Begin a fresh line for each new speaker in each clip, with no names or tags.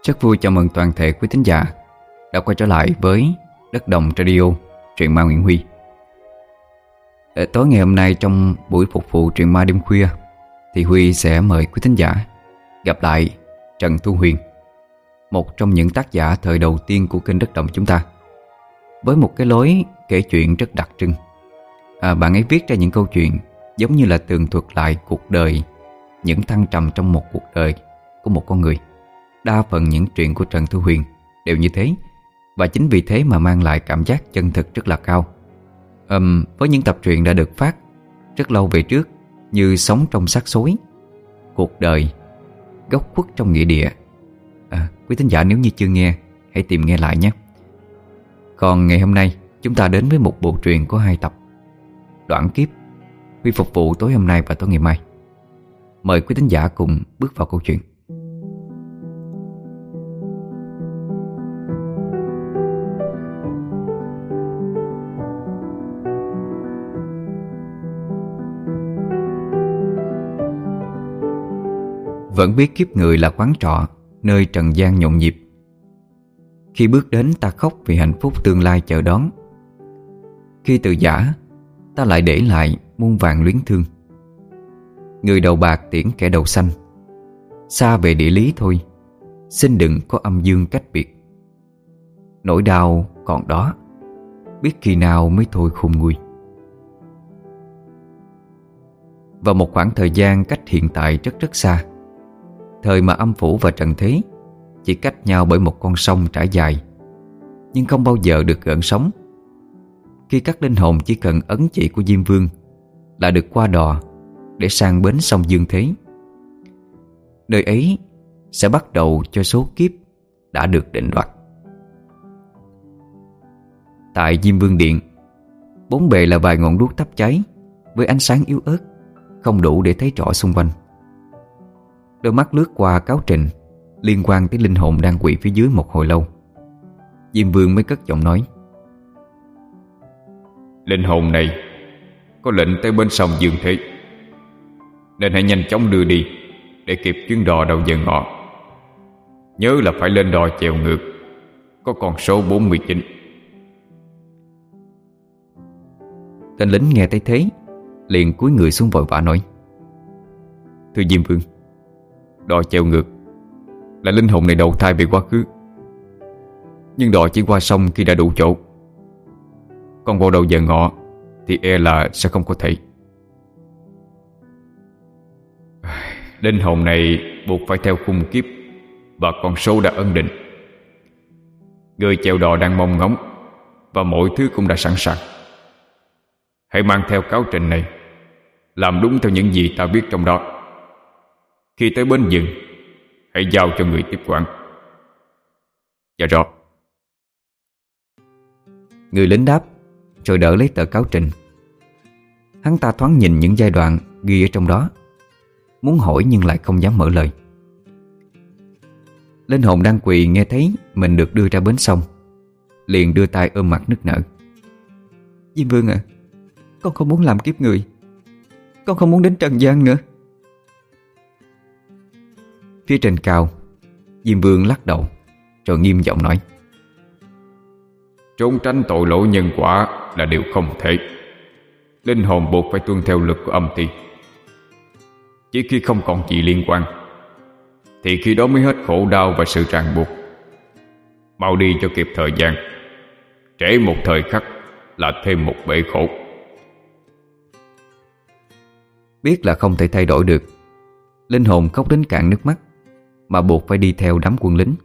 Rất vui chào mừng toàn thể quý thính giả đã quay trở lại với Đất Đồng Radio, truyện ma Nguyễn Huy. Tối ngày hôm nay trong buổi phục vụ truyện ma đêm khuya thì Huy sẽ mời quý thính giả gặp lại Trần Thu Huyền, một trong những tác giả thời đầu tiên của kênh Đất Đồng chúng ta, với một cái lối kể chuyện rất đặc trưng. Bạn ấy viết ra những câu chuyện giống như là tường thuật lại cuộc đời, những thăng trầm trong một cuộc đời của một con người. Đa phần những truyện của Trần Thu Huyền đều như thế, và chính vì thế mà mang lại cảm giác chân thực rất là cao. Với những tập truyện đã được phát rất lâu về trước như Sống trong xác xối, Cuộc đời, Góc khuất trong nghĩa địa, quý thính giả nếu như chưa nghe hãy tìm nghe lại nhé. Còn ngày hôm nay chúng ta đến với một bộ truyện có 2 tập, Đoạn kiếp. Huy phục vụ tối hôm nay và tối ngày mai. Mời quý thính giả cùng bước vào câu chuyện. Vẫn biết kiếp người là quán trọ nơi trần gian nhộn nhịp. Khi bước đến ta khóc vì hạnh phúc tương lai chờ đón. Khi từ giã ta lại để lại muôn vàng luyến thương. Người đầu bạc tiễn kẻ đầu xanh, xa về địa lý thôi, xin đừng có âm dương cách biệt. Nỗi đau còn đó, biết khi nào mới thôi khôn nguôi. Vào một khoảng thời gian cách hiện tại rất rất xa, thời mà âm phủ và trần thế chỉ cách nhau bởi một con sông trải dài, nhưng không bao giờ được gợn sóng. Khi các linh hồn chỉ cần ấn chỉ của Diêm Vương là được qua đò để sang bến sông Dương Thế. Nơi ấy sẽ bắt đầu cho số kiếp đã được định đoạt. Tại Diêm Vương Điện, bốn bề là vài ngọn đuốc thắp cháy với ánh sáng yếu ớt, không đủ để thấy rõ xung quanh. Đôi mắt lướt qua cáo trình liên quan tới linh hồn đang quỳ phía dưới một hồi lâu. Diêm Vương mới cất giọng nói:
Linh hồn này có lệnh tới bên sông Dương Thế, nên hãy nhanh chóng đưa đi để kịp chuyến đò đầu giờ ngọ. Nhớ là phải lên đò chèo ngược, có con số 49.
Tên lính nghe thấy thế liền cúi người xuống vội vã nói:
Thưa Diêm Vương, đò chèo ngược là linh hồn này đầu thai về quá khứ, nhưng đò chỉ qua sông khi đã đủ chỗ. Còn vào đầu giờ ngọ thì e là sẽ không có thể. Linh hồn này buộc phải theo khung kiếp và con số đã ấn định. Người chèo đò đang mong ngóng và mọi thứ cũng đã sẵn sàng. Hãy mang theo cáo trình này, làm đúng theo những gì ta viết trong đó. Khi tới bến dừng, hãy giao cho người tiếp quản. Dạ rõ.
Người lính đáp rồi đỡ lấy tờ cáo trình. Hắn ta thoáng nhìn những giai đoạn ghi ở trong đó, muốn hỏi nhưng lại không dám mở lời. Linh hồn đang quỳ nghe thấy mình được đưa ra bến sông, liền đưa tay ôm mặt nức nở: Diêm Vương à, con không muốn làm kiếp người, con không muốn đến trần gian nữa. Phía trên cao, Diêm Vương lắc đầu rồi nghiêm giọng nói:
Trốn tránh tội lỗi nhân quả là điều không thể. Linh hồn buộc phải tuân theo luật của âm ti. Chỉ khi không còn gì liên quan thì khi đó mới hết khổ đau và sự ràng buộc. Mau đi cho kịp thời gian, trễ một thời khắc là thêm một bể khổ.
Biết là không thể thay đổi được, linh hồn khóc đến cạn nước mắt mà buộc phải đi theo đám quân lính.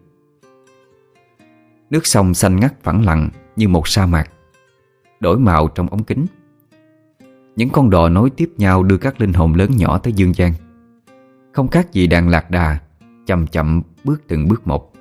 Nước sông xanh ngắt phẳng lặng như một sa mạc, đổi màu trong ống kính. Những con đò nối tiếp nhau đưa các linh hồn lớn nhỏ tới dương gian, không khác gì đàn lạc đà chậm chậm bước từng bước một.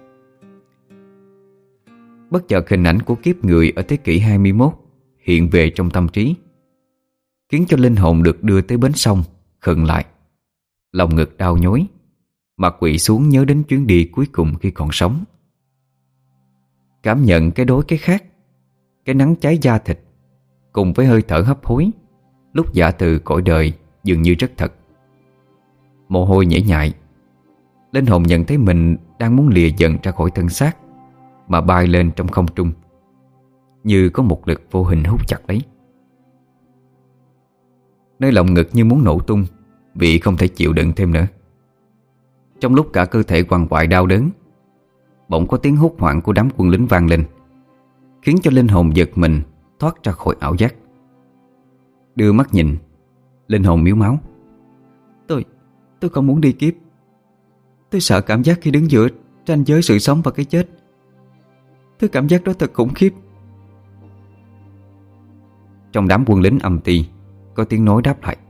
Bất chợt hình ảnh của kiếp người ở thế kỷ 21 hiện về trong tâm trí, khiến cho linh hồn được đưa tới bến sông khựng lại, lòng ngực đau nhói, mà quỵ xuống nhớ đến chuyến đi cuối cùng khi còn sống. Cảm nhận cái đối cái khác, cái nắng cháy da thịt cùng với hơi thở hấp hối lúc giả từ cõi đời dường như rất thật. Mồ hôi nhễ nhại. Linh hồn nhận thấy mình đang muốn lìa dần ra khỏi thân xác, mà bay lên trong không trung, như có một lực vô hình hút chặt lấy. Nơi lồng ngực như muốn nổ tung vì không thể chịu đựng thêm nữa. Trong lúc cả cơ thể quằn quại đau đớn, bỗng có tiếng hốt hoảng của đám quân lính vang lên, khiến cho linh hồn giật mình thoát ra khỏi ảo giác. Đưa mắt nhìn, linh hồn miếu máu. Tôi không muốn đi kiếp. Tôi sợ cảm giác khi đứng giữa ranh giới sự sống và cái chết. Thứ cảm giác đó thật khủng khiếp. Trong đám quân lính âm ty có tiếng nói đáp lại.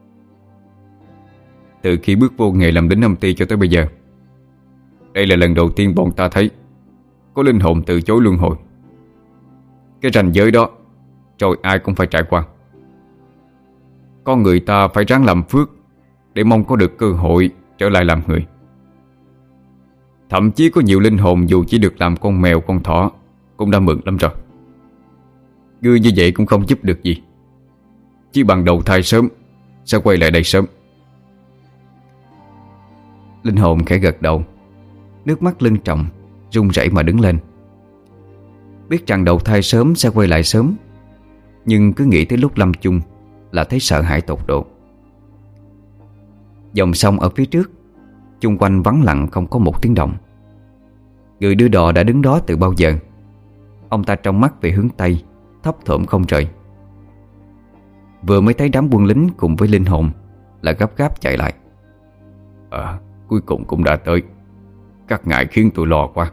Từ khi bước vô nghề làm lính âm ty cho tới bây giờ, đây là lần đầu tiên bọn ta thấy có linh hồn từ chối luân hồi. Cái ranh giới đó rồi ai cũng phải trải qua. Con người ta phải ráng làm phước để mong có được cơ hội trở lại làm người. Thậm chí có nhiều linh hồn dù chỉ được làm con mèo con thỏ cũng đã mừng lắm rồi. Ngươi như vậy cũng không giúp được gì, chỉ bằng đầu thai sớm sẽ quay lại đây sớm.
Linh hồn khẽ gật đầu, nước mắt lưng tròng, run rẩy mà đứng lên. Biết rằng đầu thai sớm sẽ quay lại sớm, nhưng cứ nghĩ tới lúc lâm chung là thấy sợ hãi tột độ. Dòng sông ở phía trước, chung quanh vắng lặng không có một tiếng động. Người đưa đò đã đứng đó từ bao giờ. Ông ta trông mắt về hướng Tây, thấp thỏm không rời. Vừa mới thấy đám quân lính cùng với linh hồn là gấp gáp chạy lại.
Cuối cùng cũng đã tới. Các ngài khiến tôi lo quá.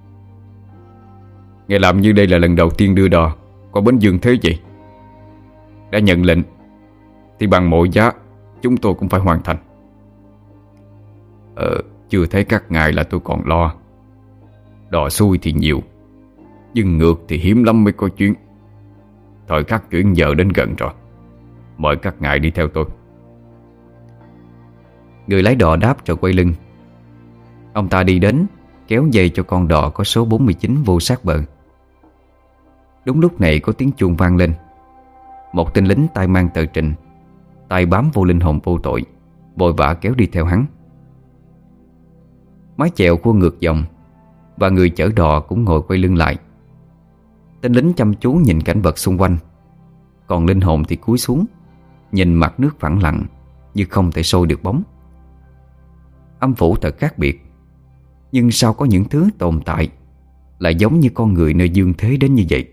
Ngài làm như đây là lần đầu tiên đưa đò qua bến Dương Thế vậy. Đã nhận lệnh thì bằng mọi giá chúng tôi cũng phải hoàn thành. Chưa thấy các ngài là tôi còn lo. Đò xuôi thì nhiều, nhưng ngược thì hiếm lắm mới có chuyến. Thời khắc chuyển giờ đến gần rồi. Mời các ngài đi theo tôi.
Người lái đò đáp rồi quay lưng. Ông ta đi đến, kéo dây cho con đò có số 49 vô sát bờ. Đúng lúc này có tiếng chuông vang lên. Một tên lính tay mang tờ trình, tay bám vô linh hồn vô tội, vội vã kéo đi theo hắn. Mái chèo cua ngược dòng, và người chở đò cũng ngồi quay lưng lại. Tên lính chăm chú nhìn cảnh vật xung quanh, còn linh hồn thì cúi xuống, nhìn mặt nước phẳng lặng như không thể soi được bóng. Âm phủ thật khác biệt, nhưng sao có những thứ tồn tại lại giống như con người nơi dương thế đến như vậy.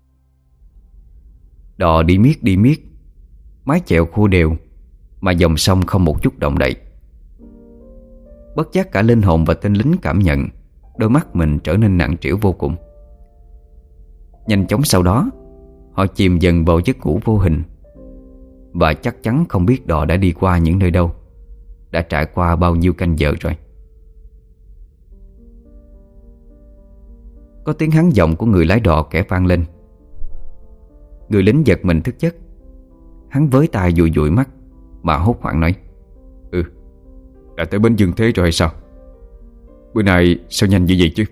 Đò đi miết, mái chèo khô đều, mà dòng sông không một chút động đậy. Bất giác cả linh hồn và tên lính cảm nhận đôi mắt mình trở nên nặng trĩu vô cùng. Nhanh chóng sau đó, họ chìm dần vào giấc ngủ vô hình, và chắc chắn không biết đò đã đi qua những nơi đâu, đã trải qua bao nhiêu canh giờ rồi. Có tiếng hắn giọng của người lái đò kẻ vang lên. Người lính giật mình thức giấc. Hắn với tay dụi dụi mắt mà hốt hoảng nói:
Đã tới bến Dương Thế rồi hay sao? Bữa nay sao nhanh như vậy chứ?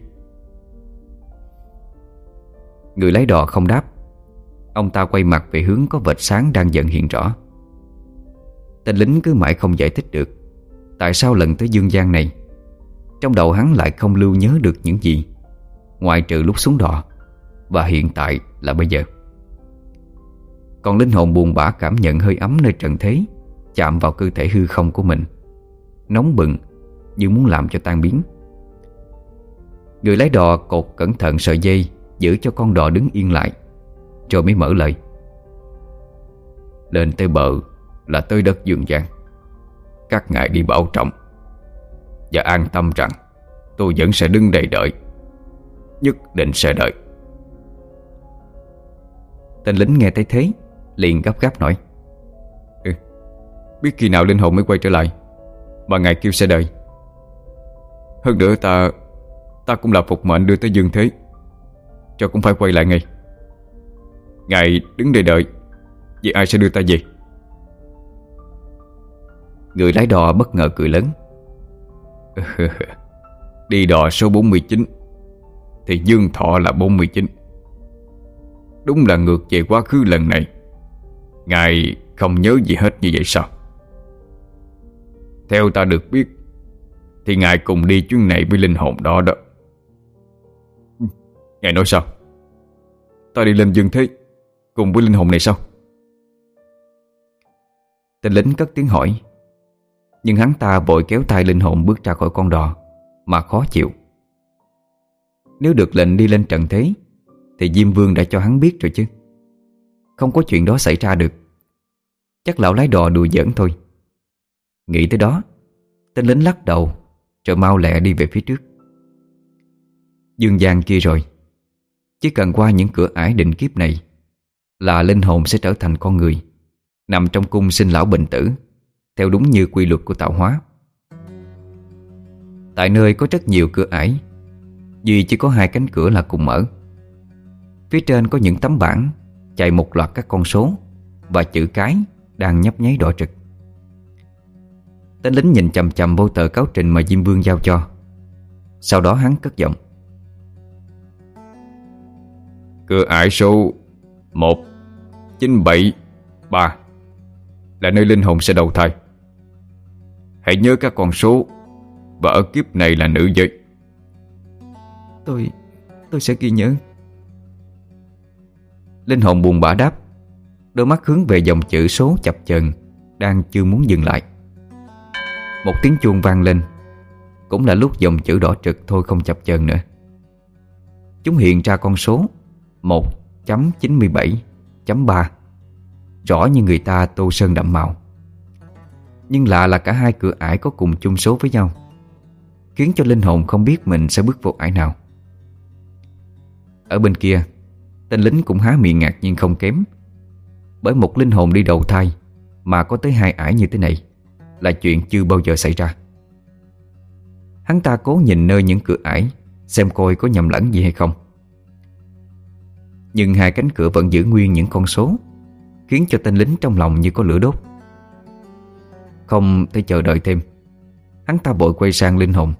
Người lái đò không đáp. Ông ta quay mặt về hướng có vệt sáng đang dần hiện rõ. Tên lính cứ mãi không giải thích được tại sao lần tới dương gian này, trong đầu hắn lại không lưu nhớ được những gì, ngoại trừ lúc xuống đò và hiện tại là bây giờ. Còn linh hồn buồn bã cảm nhận hơi ấm nơi trần thế chạm vào cơ thể hư không của mình, nóng bừng như muốn làm cho tan biến. Người lái đò cột cẩn thận sợi dây giữ cho con đò đứng yên lại, rồi mới mở lời:
Lên tới bờ là tới đất dương gian. Các ngài đi bảo trọng, và an tâm rằng tôi vẫn sẽ đứng đây đợi. Nhất định sẽ đợi.
Tên lính nghe thấy thế liền gấp gáp nói:
Biết khi nào linh hồn mới quay trở lại mà ngài kêu sẽ đợi. Hơn nữa ta cũng là phục mệnh đưa tới dương thế, cho cũng phải quay lại ngay. Ngài đứng đây đợi, vì ai sẽ đưa ta về?
Người lái đò bất ngờ cười lớn:
Đi đò số 49 thì dương thọ là 49. Đúng là ngược về quá khứ lần này. Ngài không nhớ gì hết như vậy sao? Theo ta được biết thì ngài cùng đi chuyến này với linh hồn đó đó. Ngài nói sao? Ta đi lên dương thế cùng với linh hồn này sao?
Tên lính cất tiếng hỏi. Nhưng hắn ta vội kéo tay linh hồn bước ra khỏi con đò mà khó chịu. Nếu được lệnh đi lên trần thế thì Diêm Vương đã cho hắn biết rồi chứ. Không có chuyện đó xảy ra được. Chắc lão lái đò đùa giỡn thôi. Nghĩ tới đó, tên lính lắc đầu rồi mau lẹ đi về phía trước. Dương gian kia rồi. Chỉ cần qua những cửa ải định kiếp này là linh hồn sẽ trở thành con người, nằm trong cung sinh lão bệnh tử, theo đúng như quy luật của tạo hóa. Tại nơi có rất nhiều cửa ải, duy chỉ có 2 cánh cửa là cùng mở. Phía trên có những tấm bảng chạy một loạt các con số và chữ cái đang nhấp nháy đỏ rực. Tên lính nhìn chằm chằm vô tờ cáo trình mà Diêm Vương giao cho. Sau đó hắn cất giọng.
Cửa ải số 1973 là nơi linh hồn sẽ đầu thai. Hãy nhớ các con số, và ở kiếp này là nữ giới.
Tôi sẽ ghi nhớ. Linh hồn buồn bã đáp, đôi mắt hướng về dòng chữ số chập chờn đang chưa muốn dừng lại. Một tiếng chuông vang lên, cũng là lúc dòng chữ đỏ trực thôi không chập chờn nữa. Chúng hiện ra con số 1.97.3, rõ như người ta tô sơn đậm màu. Nhưng lạ là cả 2 cửa ải có cùng chung số với nhau, khiến cho linh hồn không biết mình sẽ bước vào ải nào. Ở bên kia, tên lính cũng há miệng ngạc nhiên không kém. Bởi một linh hồn đi đầu thai mà có tới 2 ải như thế này là chuyện chưa bao giờ xảy ra. Hắn ta cố nhìn nơi những cửa ải xem coi có nhầm lẫn gì hay không. Nhưng 2 cánh cửa vẫn giữ nguyên những con số, khiến cho tên lính trong lòng như có lửa đốt. Không thể chờ đợi thêm, hắn ta vội quay sang linh hồn.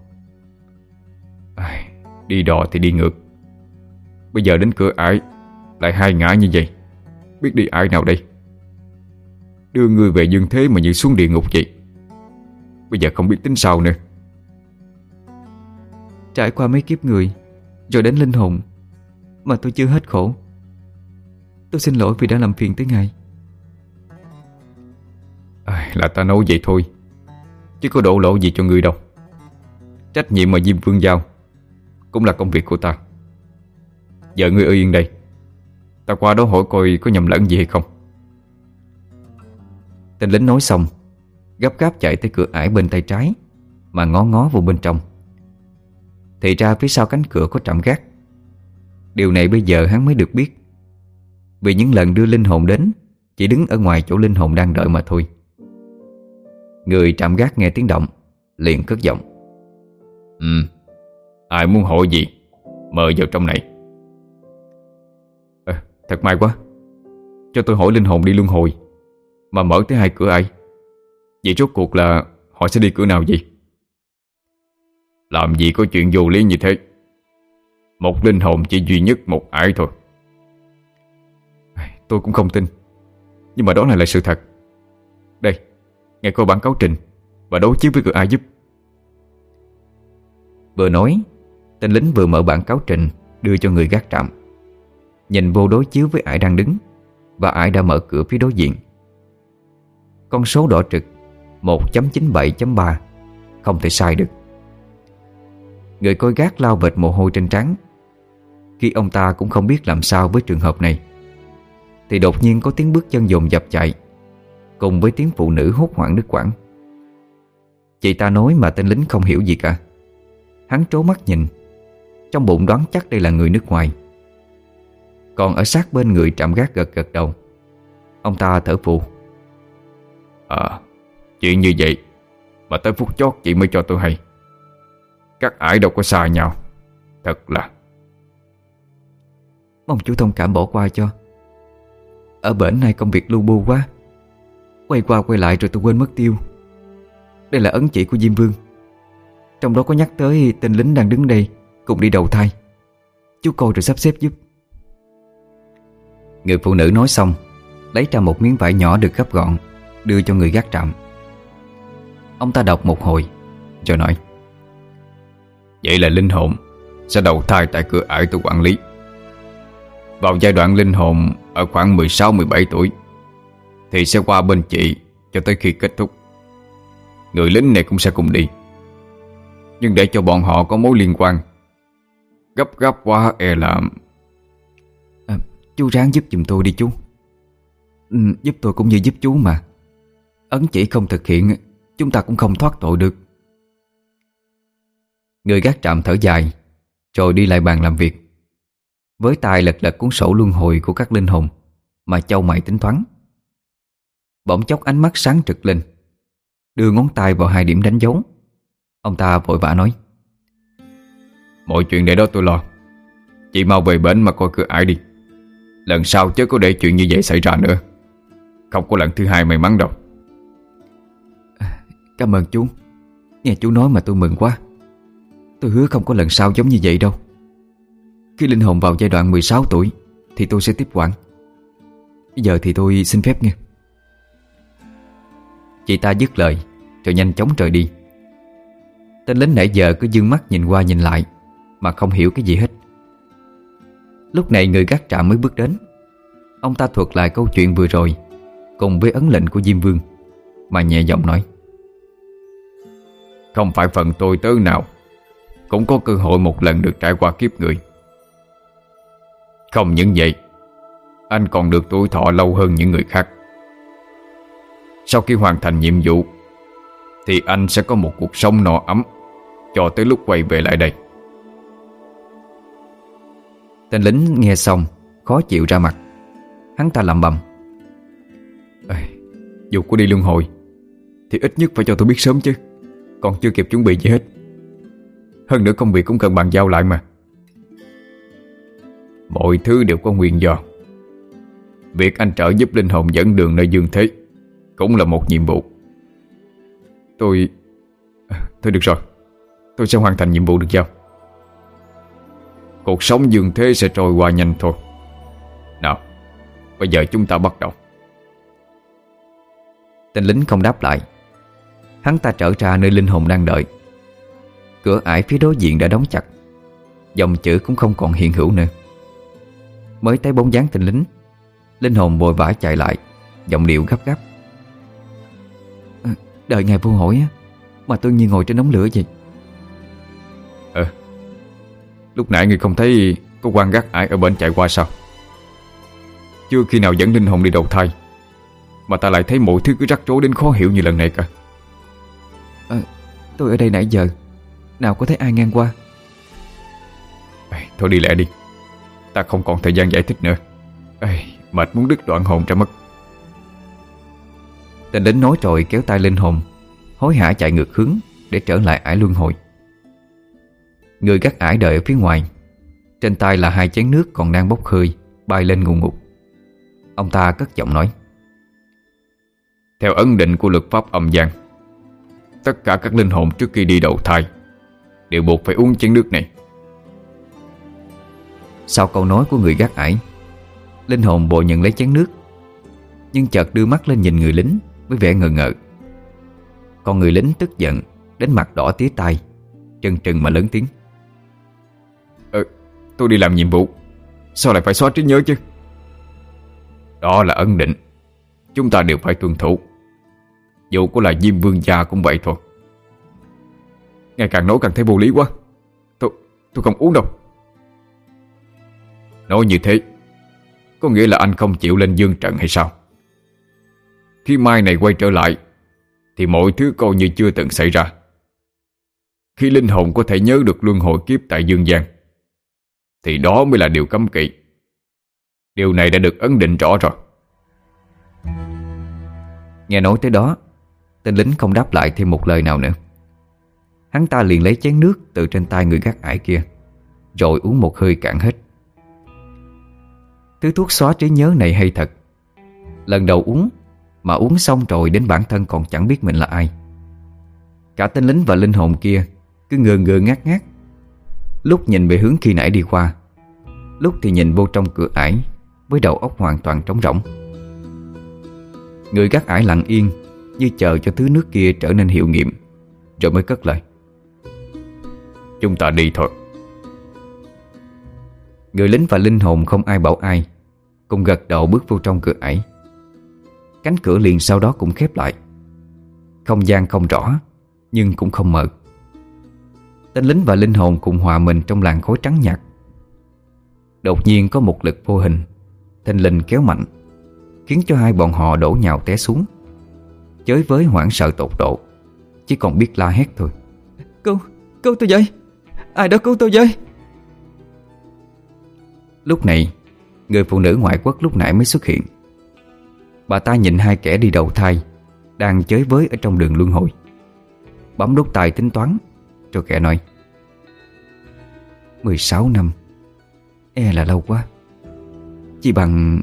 Đi đò thì đi ngược. Bây giờ đến cửa ải lại 2 ngã như vậy, biết đi ải nào đây? Đưa người về dương thế mà như xuống địa ngục vậy. Bây giờ không biết tính sao nữa.
Trải qua mấy kiếp người rồi đến linh hồn mà tôi chưa hết khổ. Tôi xin lỗi vì đã làm phiền tới ngài.
Là ta nói vậy thôi, chứ có đổ lỗi gì cho người đâu. Trách nhiệm mà Diêm Vương giao cũng là công việc của ta. Giờ ngươi ở yên đây, ta qua đó hỏi coi có nhầm lẫn gì hay không.
Tên lính nói xong, gấp gáp chạy tới cửa ải bên tay trái mà ngó ngó vào bên trong. Thì ra phía sau cánh cửa có trạm gác. Điều này bây giờ hắn mới được biết, vì những lần đưa linh hồn đến chỉ đứng ở ngoài chỗ linh hồn đang đợi mà thôi. Người trạm gác nghe tiếng động liền cất giọng.
Ai muốn hỏi gì mời vào trong này. Thật may quá, cho tôi hỏi linh hồn đi luân hồi mà mở tới 2 cửa ải. Vậy rốt cuộc là họ sẽ đi cửa nào vậy? Làm gì có chuyện vô lý như thế. Một linh hồn chỉ duy nhất một ải thôi.
Tôi cũng không tin, nhưng mà đó là sự thật. Đây, ngài coi bản cáo trình và đối chiếu với cửa ải giúp. Vừa nói, tên lính vừa mở bản cáo trình đưa cho người gác trạm. Nhìn vô đối chiếu với ải đang đứng, và ải đã mở cửa phía đối diện. Con số đỏ trực 1.97.3 không thể sai được. Người coi gác lau vệt mồ hôi trên trán. Khi ông ta cũng không biết làm sao với trường hợp này, thì đột nhiên có tiếng bước chân dồn dập chạy, cùng với tiếng phụ nữ hốt hoảng đứt quãng. Chị ta nói mà tên lính không hiểu gì cả. Hắn trố mắt nhìn, trong bụng đoán chắc đây là người nước ngoài. Còn ở sát bên người trạm gác gật gật đầu. Ông ta thở phù.
Chuyện như vậy mà tới phút chót chị mới cho tôi hay. Các ải đâu có xa nhau. Thật là.
Mong chú thông cảm bỏ qua cho. Ở bển này công việc lu bu quá, quay qua quay lại rồi tôi quên mất tiêu. Đây là ấn chỉ của Diêm Vương, trong đó có nhắc tới tên lính đang đứng đây cùng đi đầu thai. Chú coi rồi sắp xếp giúp. Người phụ nữ nói xong, lấy ra một miếng vải nhỏ được gấp gọn, đưa cho người gác trạm. Ông ta đọc một hồi rồi nói.
Vậy là linh hồn sẽ đầu thai tại cửa ải tôi quản lý. Vào giai đoạn linh hồn ở khoảng 16-17 tuổi thì sẽ qua bên chị cho tới khi kết thúc. Người lính này cũng sẽ cùng đi. Nhưng để cho bọn họ có mối liên quan, gấp gáp quá e là...
Chú ráng giúp giùm tôi đi chú. Giúp tôi cũng như giúp chú mà. Ấn chỉ không thực hiện, chúng ta cũng không thoát tội được. Người gác trạm thở dài, rồi đi lại bàn làm việc. Với tay lật lật cuốn sổ luân hồi của các linh hồn mà chau mày tính toán. Bỗng chốc ánh mắt sáng trực lên, đưa ngón tay vào 2 điểm đánh dấu. Ông ta vội vã nói:
Mọi chuyện để đó tôi lo. Chị mau về bển mà coi cửa ải đi. Lần sau chớ có để chuyện như vậy xảy ra nữa. Không có lần thứ hai may mắn đâu.
Cảm ơn chú. Nghe chú nói mà tôi mừng quá. Tôi hứa không có lần sau giống như vậy đâu. Khi linh hồn vào giai đoạn 16 tuổi thì tôi sẽ tiếp quản. Bây giờ thì tôi xin phép nghe. Chị ta dứt lời rồi nhanh chóng rời đi. Tên lính nãy giờ cứ dương mắt nhìn qua nhìn lại mà không hiểu cái gì hết. Lúc này người gác trạm mới bước đến. Ông ta thuật lại câu chuyện vừa rồi cùng với ấn lệnh của Diêm Vương mà nhẹ giọng nói:
Không phải phần tôi tớ nào cũng có cơ hội một lần được trải qua kiếp người. Không những vậy, anh còn được tuổi thọ lâu hơn những người khác. Sau khi hoàn thành nhiệm vụ thì anh sẽ có một cuộc sống no ấm cho tới lúc quay về lại đây.
Tên lính nghe xong khó chịu ra mặt. Hắn ta lẩm bẩm:
Dù có đi luân hồi thì ít nhất phải cho tôi biết sớm chứ. Còn chưa kịp chuẩn bị gì hết. Hơn nữa công việc cũng cần bàn giao lại mà. Mọi thứ đều có nguyên do. Việc anh trợ giúp linh hồn dẫn đường nơi dương thế cũng là một nhiệm vụ. Thôi được rồi, tôi sẽ hoàn thành nhiệm vụ được giao. Cuộc sống dương thế sẽ trôi qua nhanh thôi. Nào, bây giờ chúng ta bắt đầu.
Tên lính không đáp lại. Hắn ta trở ra nơi linh hồn đang đợi. Cửa ải phía đối diện đã đóng chặt. Dòng chữ cũng không còn hiện hữu nữa. Mới thấy bóng dáng tên lính, linh hồn vội vã chạy lại, giọng điệu gấp gáp: Đợi ngài vô hỏi mà tôi như ngồi trên đống lửa vậy.
Lúc nãy người không thấy có quan gác ải ở bên chạy qua sao? Chưa khi nào dẫn linh hồn đi đầu thai mà ta lại thấy mọi thứ cứ rắc rối đến khó hiểu như lần này cả.
Tôi ở đây nãy giờ, nào có thấy ai ngang qua.
Thôi đi lẹ đi, ta không còn thời gian giải thích nữa. Mệt muốn đứt đoạn hồn ra mất.
Tên lính nói rồi kéo tay linh hồn hối hả chạy ngược hướng để trở lại ải luân hồi. Người gác ải đợi ở phía ngoài. Trên tay là 2 chén nước còn đang bốc hơi bay lên ngùn ngụt. Ông ta cất giọng nói:
Theo ấn định của luật pháp âm gian, tất cả các linh hồn trước khi đi đầu thai đều buộc phải uống chén nước này.
Sau câu nói của người gác ải, linh hồn vội nhận lấy chén nước, nhưng chợt đưa mắt lên nhìn người lính với vẻ ngờ ngợ. Còn người lính tức giận đến mặt đỏ tía tai, trừng trừng mà lớn tiếng:
Tôi đi làm nhiệm vụ, sao lại phải xóa trí nhớ chứ? Đó là ấn định, chúng ta đều phải tuân thủ. Dù có là Diêm Vương gia cũng vậy thôi. Ngày càng nói càng thấy vô lý quá. Tôi không uống đâu. Nói như thế có nghĩa là anh không chịu lên dương trận hay sao? Khi mai này quay trở lại thì mọi thứ coi như chưa từng xảy ra. Khi linh hồn có thể nhớ được luân hồi kiếp tại dương gian thì đó mới là điều cấm kỵ. Điều này đã được ấn định rõ rồi.
Nghe nói tới đó, tên lính không đáp lại thêm một lời nào nữa. Hắn ta liền lấy chén nước từ trên tay người gác ải kia, rồi uống một hơi cạn hết. Thứ thuốc xóa trí nhớ này hay thật. Lần đầu uống mà uống xong rồi đến bản thân còn chẳng biết mình là ai. Cả tên lính và linh hồn kia cứ ngơ ngơ ngác ngác, lúc nhìn về hướng khi nãy đi qua, lúc thì nhìn vô trong cửa ải với đầu óc hoàn toàn trống rỗng. Người gác ải lặng yên như chờ cho thứ nước kia trở nên hiệu nghiệm, rồi mới cất lời:
Chúng ta đi thôi.
Người lính và linh hồn không ai bảo ai, cùng gật đầu bước vô trong cửa ải. Cánh cửa liền sau đó cũng khép lại. Không gian không rõ, nhưng cũng không mờ. Tên lính và linh hồn cùng hòa mình trong làn khói trắng nhạt. Đột nhiên có một lực vô hình thình lình kéo mạnh, khiến cho hai bọn họ đổ nhào té xuống. Chới với hoảng sợ tột độ, chỉ còn biết la hét thôi. Cứu tôi với! Ai đó cứu tôi với! Lúc này, người phụ nữ ngoại quốc lúc nãy mới xuất hiện. Bà ta nhìn hai kẻ đi đầu thai đang chới với ở trong đường luân hồi, bấm đốt tay tính toán, rồi kẻ nói: 16 năm e là lâu quá. Chỉ bằng...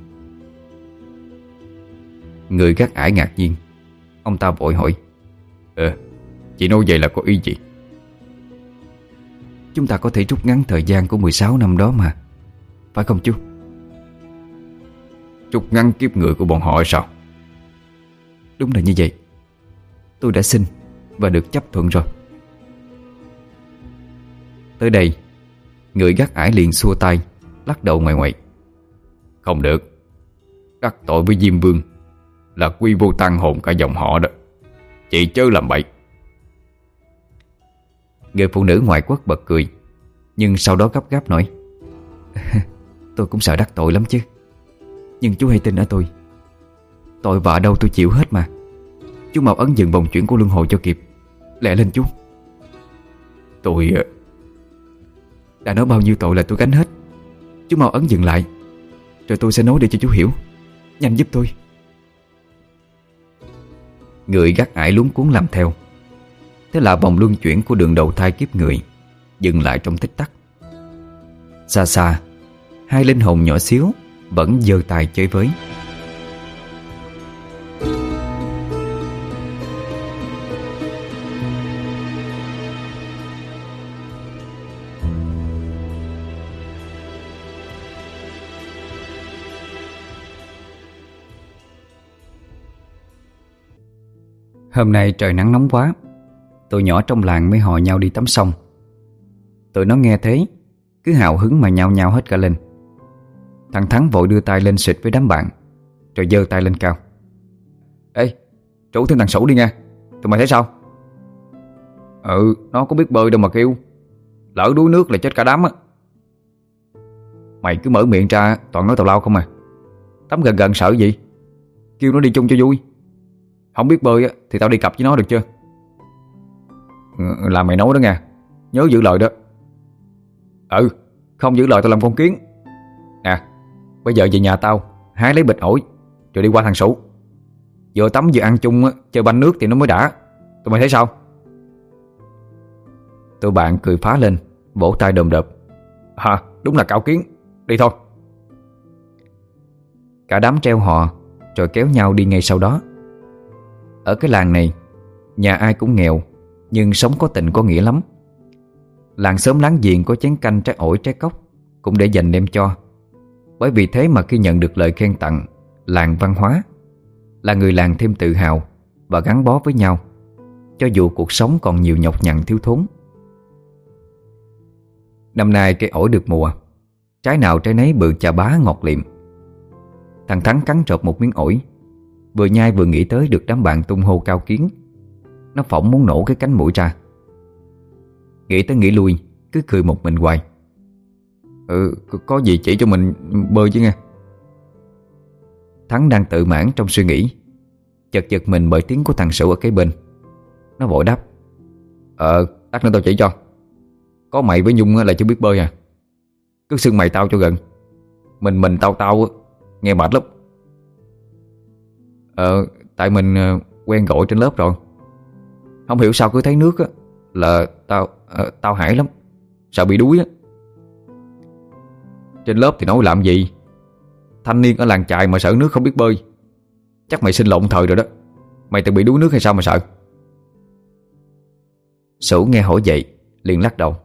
Người gác ải ngạc nhiên. Ông ta vội hỏi:
Chị nói vậy là có ý gì?
Chúng ta có thể rút ngắn thời gian của 16 năm đó mà, phải không chú?
Rút ngắn kiếp người của bọn họ hay sao?
Đúng là như vậy. Tôi đã xin và được chấp thuận rồi. Tới đây, người gác ải liền xua tay, lắc đầu ngoài ngoại.
Không được. Đắc tội với Diêm Vương là quy vô tang hồn cả dòng họ đó. Chị chớ làm bậy.
Người phụ nữ ngoại quốc bật cười, nhưng sau đó gấp gáp nói: Tôi cũng sợ đắc tội lắm chứ, nhưng chú hãy tin ở tôi. Tội vạ đâu tôi chịu hết mà. Chú mau ấn dừng vòng chuyển của luân hồi cho kịp. Lẹ lên chú.
Tôi
đã nói bao nhiêu tội là tôi gánh hết. Chú mau ấn dừng lại, rồi tôi sẽ nói để cho chú hiểu. Nhanh giúp tôi. Người gác ải luống cuống làm theo. Thế là vòng luân chuyển của đường đầu thai kiếp người dừng lại trong tích tắc. Xa xa, hai linh hồn nhỏ xíu vẫn giơ tay chơi với. Hôm nay trời nắng nóng quá, tụi nhỏ trong làng mới hò nhau đi tắm sông. Tụi nó nghe thế cứ hào hứng mà nhao nhao hết cả lên. Thằng Thắng vội đưa tay lên xịt với đám bạn, rồi giơ tay lên cao: Ê, rủ thêm thằng Sủ đi nha. Tụi mày thấy sao?
Nó có biết bơi đâu mà kêu. Lỡ đuối nước là chết cả đám á.
Mày cứ mở miệng ra toàn nói tào lao không à. Tắm gần gần sợ gì. Kêu nó đi chung cho vui. Không biết bơi á thì tao đi cặp với nó được chưa?
Là mày nói đó nha, nhớ giữ lời đó.
Không giữ lời tao làm con kiến. Nè, bây giờ về nhà tao hái lấy bịch ổi, rồi đi qua thằng Sủ. Vừa tắm vừa ăn chung á, chơi banh nước thì nó mới đã. Tụi mày thấy sao? Tụi bạn cười phá lên, vỗ tay đùm đợp:
Đúng là cạo kiến. Đi thôi.
Cả đám treo hò, rồi kéo nhau đi ngay sau đó. Ở cái làng này, nhà ai cũng nghèo, nhưng sống có tình có nghĩa lắm. Làng xóm láng giềng có chén canh trái ổi trái cóc cũng để dành đem cho. Bởi vì thế mà khi nhận được lời khen tặng làng văn hóa, là người làng thêm tự hào và gắn bó với nhau, cho dù cuộc sống còn nhiều nhọc nhằn thiếu thốn. Năm nay cây ổi được mùa, trái nào trái nấy bự chà bá ngọt liệm. Thằng Thắng cắn rộp một miếng ổi, vừa nhai vừa nghĩ tới được đám bạn tung hô cao kiến. Nó phỏng muốn nổ cái cánh mũi ra. Nghĩ tới nghĩ lui, cứ cười một mình hoài.
Có gì chỉ cho mình bơi chứ nghe.
Thắng đang tự mãn trong suy nghĩ, chợt giật mình bởi tiếng của thằng Sửu ở kế bên. Nó vội đáp:
Lát nữa tao chỉ cho. Có mày với Nhung là chưa biết bơi à. Cứ xưng mày tao cho gần. Mình tao nghe mệt lắm.
Tại mình quen gọi trên lớp rồi. Không hiểu sao cứ thấy nước á là tao hãi lắm, sợ bị đuối á.
Trên lớp thì nói làm gì. Thanh niên ở làng chài mà sợ nước không biết bơi. Chắc mày sinh lộn thời rồi đó. Mày từng bị đuối nước hay sao mà sợ?
Sửu nghe hỏi vậy liền lắc đầu: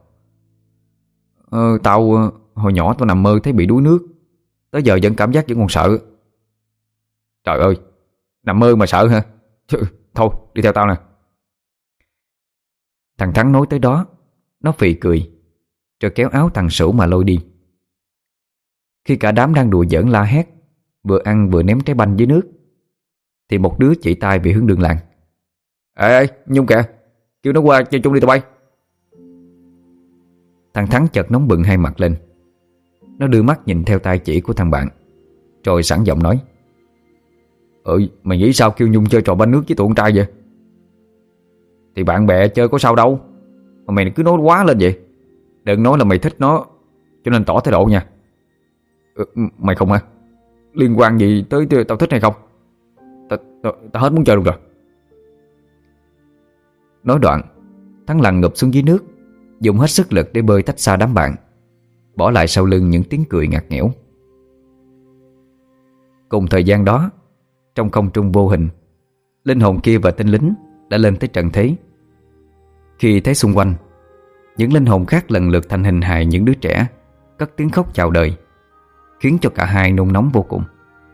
Tao hồi nhỏ tao nằm mơ thấy bị đuối nước, tới giờ vẫn cảm giác vẫn còn sợ. Trời ơi, nằm mơ mà sợ hả? Thôi đi theo tao nè.
Thằng Thắng nói tới đó Nó phì cười rồi kéo áo thằng Sửu mà lôi đi. Khi cả đám đang đùa giỡn la hét, vừa ăn vừa ném trái banh dưới nước, thì một đứa chỉ tay về hướng đường làng. Ê, Nhung kìa, kêu nó qua chơi chung đi tụi bay. Thằng Thắng chợt nóng bừng hai mặt lên. Nó đưa mắt nhìn theo tay chỉ của thằng bạn, rồi sẵn giọng nói: Mày nghĩ sao kêu Nhung chơi trò banh nước với tụi con trai vậy? Thì bạn bè chơi có sao đâu, mà mày cứ nói quá lên vậy. Đừng nói là mày thích nó cho nên tỏ thái độ nha. Mày không hả? Liên quan gì tới tao thích hay không? Tao hết muốn chơi luôn rồi. Nói đoạn, Thắng lặn ngụp xuống dưới nước, dùng hết sức lực để bơi tách xa đám bạn, bỏ lại sau lưng những tiếng cười ngặt nghẽo. Cùng thời gian đó, trong không trung vô hình, linh hồn kia và tên lính đã lên tới trận thế. Khi thấy xung quanh, những linh hồn khác lần lượt thành hình hài những đứa trẻ, cất tiếng khóc chào đời, khiến cho cả hai nôn nóng vô cùng.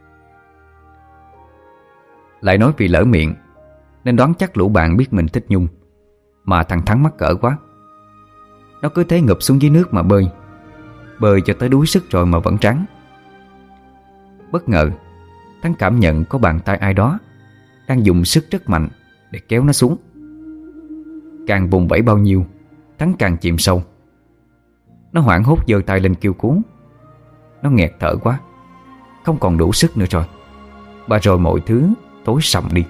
Lại nói vì lỡ miệng nên đoán chắc lũ bạn biết mình thích Nhung, mà thằng Thắng mắc cỡ quá. Nó cứ thế ngụp xuống dưới nước mà bơi cho tới đuối sức rồi mà vẫn trắng. Bất ngờ, Thắng cảm nhận có bàn tay ai đó đang dùng sức rất mạnh để kéo nó xuống. Càng vùng vẫy bao nhiêu, Thắng càng chìm sâu. Nó hoảng hốt giơ tay lên kêu cứu. Nó nghẹt thở quá, không còn đủ sức nữa rồi. Và rồi mọi thứ tối sầm đi.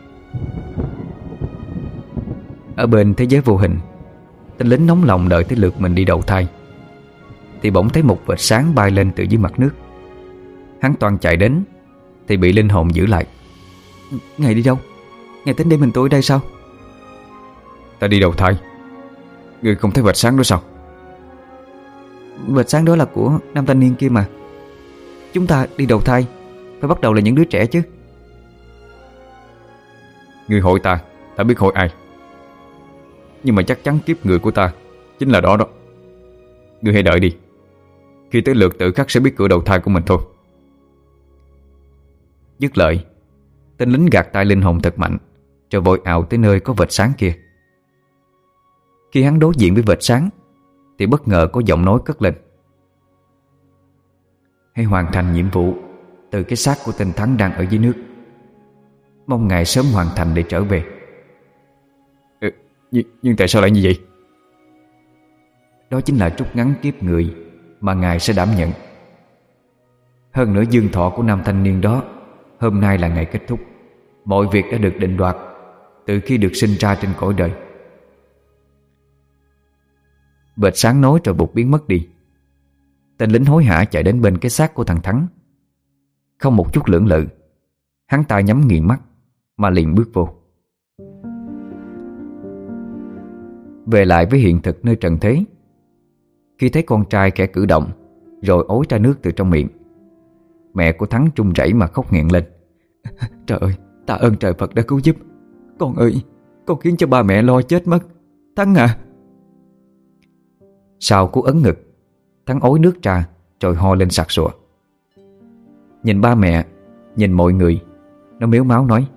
Ở bên thế giới vô hình, tên lính nóng lòng đợi tới lượt mình đi đầu thai, thì bỗng thấy một vệt sáng bay lên từ dưới mặt nước. Hắn toan chạy đến thì bị linh hồn giữ lại. Ngài đi đâu? Ngài tính để mình tôi ở đây sao?
Ta đi đầu thai. Ngươi không thấy vệt sáng đó sao?
Vệt sáng đó là của nam thanh niên kia mà. Chúng ta đi đầu thai phải bắt đầu là những đứa trẻ chứ.
Ngươi hỏi ta biết hỏi ai? Nhưng mà chắc chắn kiếp người của ta chính là đó đó. Ngươi hãy đợi đi, khi tới lượt tự khắc sẽ biết cửa đầu thai của mình thôi.
Dứt lời, tên lính gạt tay linh hồn thật mạnh, rồi vội ào tới nơi có vệt sáng kia. Khi hắn đối diện với vệt sáng thì bất ngờ có giọng nói cất lên: Hãy hoàn thành nhiệm vụ từ cái xác của tên Thắng đang ở dưới nước. Mong ngài sớm hoàn thành để trở về.
Nhưng tại sao lại như vậy?
Đó chính là trút ngắn kiếp người mà ngài sẽ đảm nhận. Hơn nữa dương thọ của nam thanh niên đó hôm nay là ngày kết thúc. Mọi việc đã được định đoạt từ khi được sinh ra trên cõi đời. Vệt sáng nói rồi vụt biến mất đi. Tên lính hối hả chạy đến bên cái xác của thằng Thắng. Không một chút lưỡng lự, hắn ta nhắm nghiền mắt mà liền bước vô. Về lại với hiện thực nơi trần thế, khi thấy con trai khẽ cử động rồi ối ra nước từ trong miệng, mẹ của Thắng run rẩy mà khóc nghẹn lên. Trời ơi, tạ ơn trời Phật đã cứu giúp. Con ơi, con khiến cho ba mẹ lo chết mất. Thắng à. Sau cú ấn ngực, Thắng ối nước ra rồi ho lên sặc sụa. Nhìn ba mẹ, nhìn mọi người, nó mếu máo nói: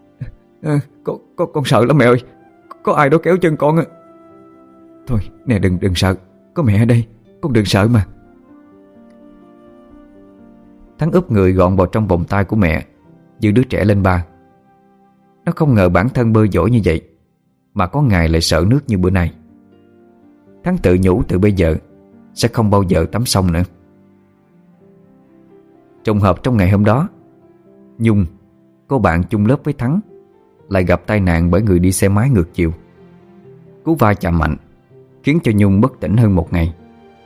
Con sợ lắm mẹ ơi. Có ai đó kéo chân con á. Thôi nè, đừng sợ, có mẹ ở đây, con đừng sợ mà. Thắng úp người gọn vào trong vòng tay của mẹ, giữ đứa trẻ lên ba. Nó không ngờ bản thân bơi giỏi như vậy mà có ngày lại sợ nước như bữa nay. Thắng tự nhủ từ bây giờ sẽ không bao giờ tắm sông nữa. Trùng hợp trong ngày hôm đó, Nhung, cô bạn chung lớp với Thắng, lại gặp tai nạn bởi người đi xe máy ngược chiều. Cú va chạm mạnh khiến cho Nhung bất tỉnh hơn một ngày.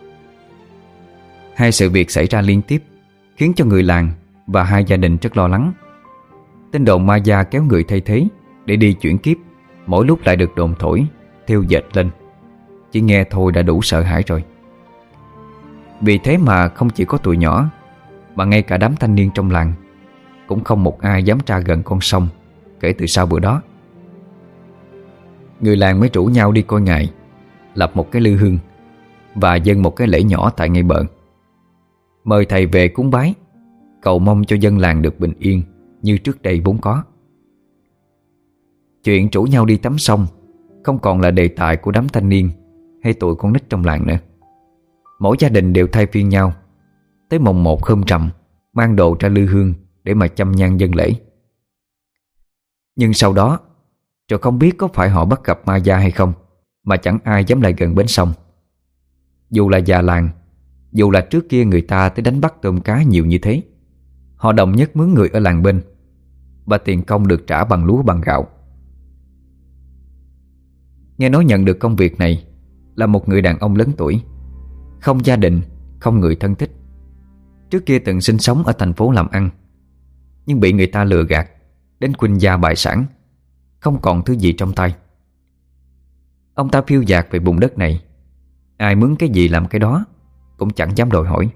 Hai sự việc xảy ra liên tiếp khiến cho người làng và hai gia đình rất lo lắng. Tin đồn ma da kéo người thay thế để đi chuyển kiếp mỗi lúc lại được đồn thổi, theo dệt lên. Chỉ nghe thôi đã đủ sợ hãi rồi. Vì thế mà không chỉ có tụi nhỏ, mà ngay cả đám thanh niên trong làng cũng không một ai dám ra gần con sông kể từ sau bữa đó. Người làng mới rủ nhau đi coi ngài, lập một cái lư hương và dâng một cái lễ nhỏ tại ngay bờ, mời thầy về cúng bái, cầu mong cho dân làng được bình yên như trước đây vốn có. Chuyện rủ nhau đi tắm sông không còn là đề tài của đám thanh niên hay tụi con nít trong làng nữa. Mỗi gia đình đều thay phiên nhau tới mồng 1 hôm rằm mang đồ ra lư hương để mà châm nhang dâng lễ. Nhưng sau đó, rồi không biết có phải họ bắt gặp ma da hay không, mà chẳng ai dám lại gần bến sông. Dù là già làng, dù là trước kia người ta tới đánh bắt tôm cá nhiều như thế, họ đồng nhất mướn người ở làng bên, và tiền công được trả bằng lúa bằng gạo. Nghe nói nhận được công việc này là một người đàn ông lớn tuổi, không gia đình, không người thân thích. Trước kia từng sinh sống ở thành phố làm ăn, nhưng bị người ta lừa gạt đến khuynh gia bại sản, không còn thứ gì trong tay. Ông ta phiêu dạt về vùng đất này, ai mướn cái gì làm cái đó, cũng chẳng dám đòi hỏi.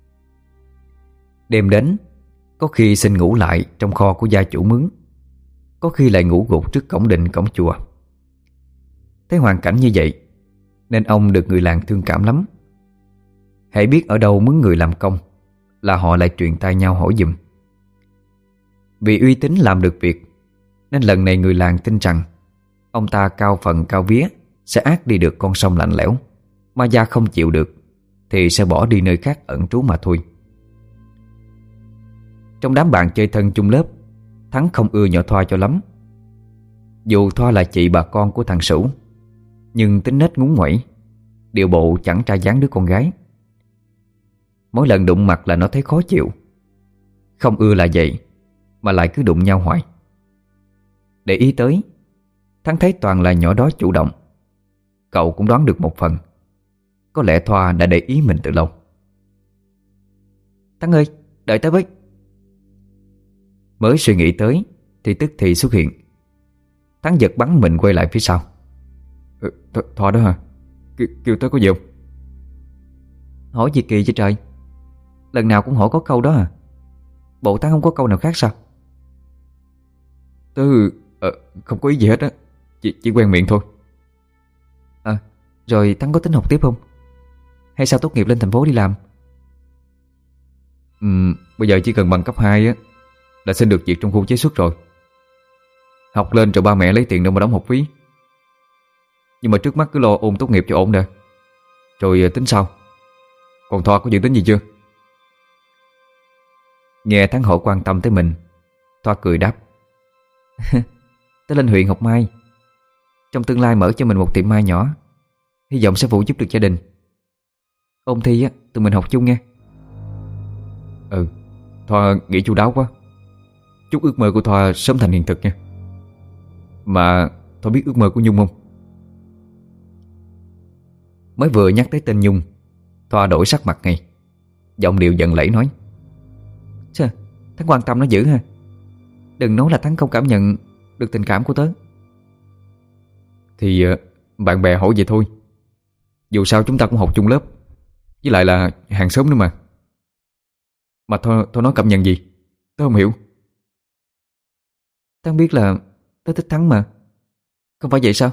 Đêm đến, có khi xin ngủ lại trong kho của gia chủ mướn, có khi lại ngủ gục trước cổng đình cổng chùa. Thấy hoàn cảnh như vậy nên ông được người làng thương cảm lắm. Hãy biết ở đâu mướn người làm công là họ lại truyền tai nhau hỏi giùm. Vì uy tín làm được việc nên lần này người làng tin rằng ông ta cao phần cao vía sẽ át đi được con sông lạnh lẽo. Ma da không chịu được thì sẽ bỏ đi nơi khác ẩn trú mà thôi. Trong đám bạn chơi thân chung lớp, Thắng không ưa nhỏ Thoa cho lắm. Dù Thoa là chị bà con của thằng Sửu, nhưng tính nết ngúng nguẩy, điệu bộ chẳng ra dáng đứa con gái. Mỗi lần đụng mặt là nó thấy khó chịu. Không ưa là vậy, mà lại cứ đụng nhau hoài. Để ý tới, Thắng thấy toàn là nhỏ đó chủ động. Cậu cũng đoán được một phần. Có lẽ Thoa đã để ý mình từ lâu. Thắng ơi, đợi tớ với. Mới suy nghĩ tới thì tức thì xuất hiện. Thắng giật bắn mình quay lại phía sau. Thoa đó hả? Kêu tớ có gì không? Hỏi gì kỳ vậy trời? Lần nào cũng hỏi có câu đó à? Bộ Thắng không có câu nào khác sao? Tớ không có ý gì hết á, chỉ quen miệng thôi. Rồi Thắng có tính học tiếp không? Hay sao tốt nghiệp lên thành phố đi làm? Bây giờ chỉ cần bằng cấp 2 á là xin được việc trong khu chế xuất rồi. Học lên rồi ba mẹ lấy tiền đâu mà đóng học phí. Nhưng mà trước mắt cứ lo ôn tốt nghiệp cho ổn nè, rồi tính sau. Còn Thoa có dự tính gì chưa? Nghe Thắng hỏi quan tâm tới mình, Thoa cười đáp. Tớ lên huyện học may. Trong tương lai mở cho mình một tiệm may nhỏ, hy vọng sẽ phụ giúp được gia đình. Ôn thi á, tụi mình học chung nghe. Thoa nghĩ chu đáo quá. Chúc ước mơ của Thoa sớm thành hiện thực nha. Mà Thoa biết ước mơ của Nhung không? Mới vừa nhắc tới tên Nhung, Thoa đổi sắc mặt ngay, giọng điệu giận lẫy nói. Chà, Thắng quan tâm nó dữ ha. Đừng nói là Thắng không cảm nhận được tình cảm của tớ. Thì bạn bè hỏi vậy thôi. Dù sao chúng ta cũng học chung lớp, với lại là hàng xóm nữa mà. Mà thôi nói cảm nhận gì? Tớ không hiểu. Thắng biết là tớ thích Thắng mà. Không phải vậy sao?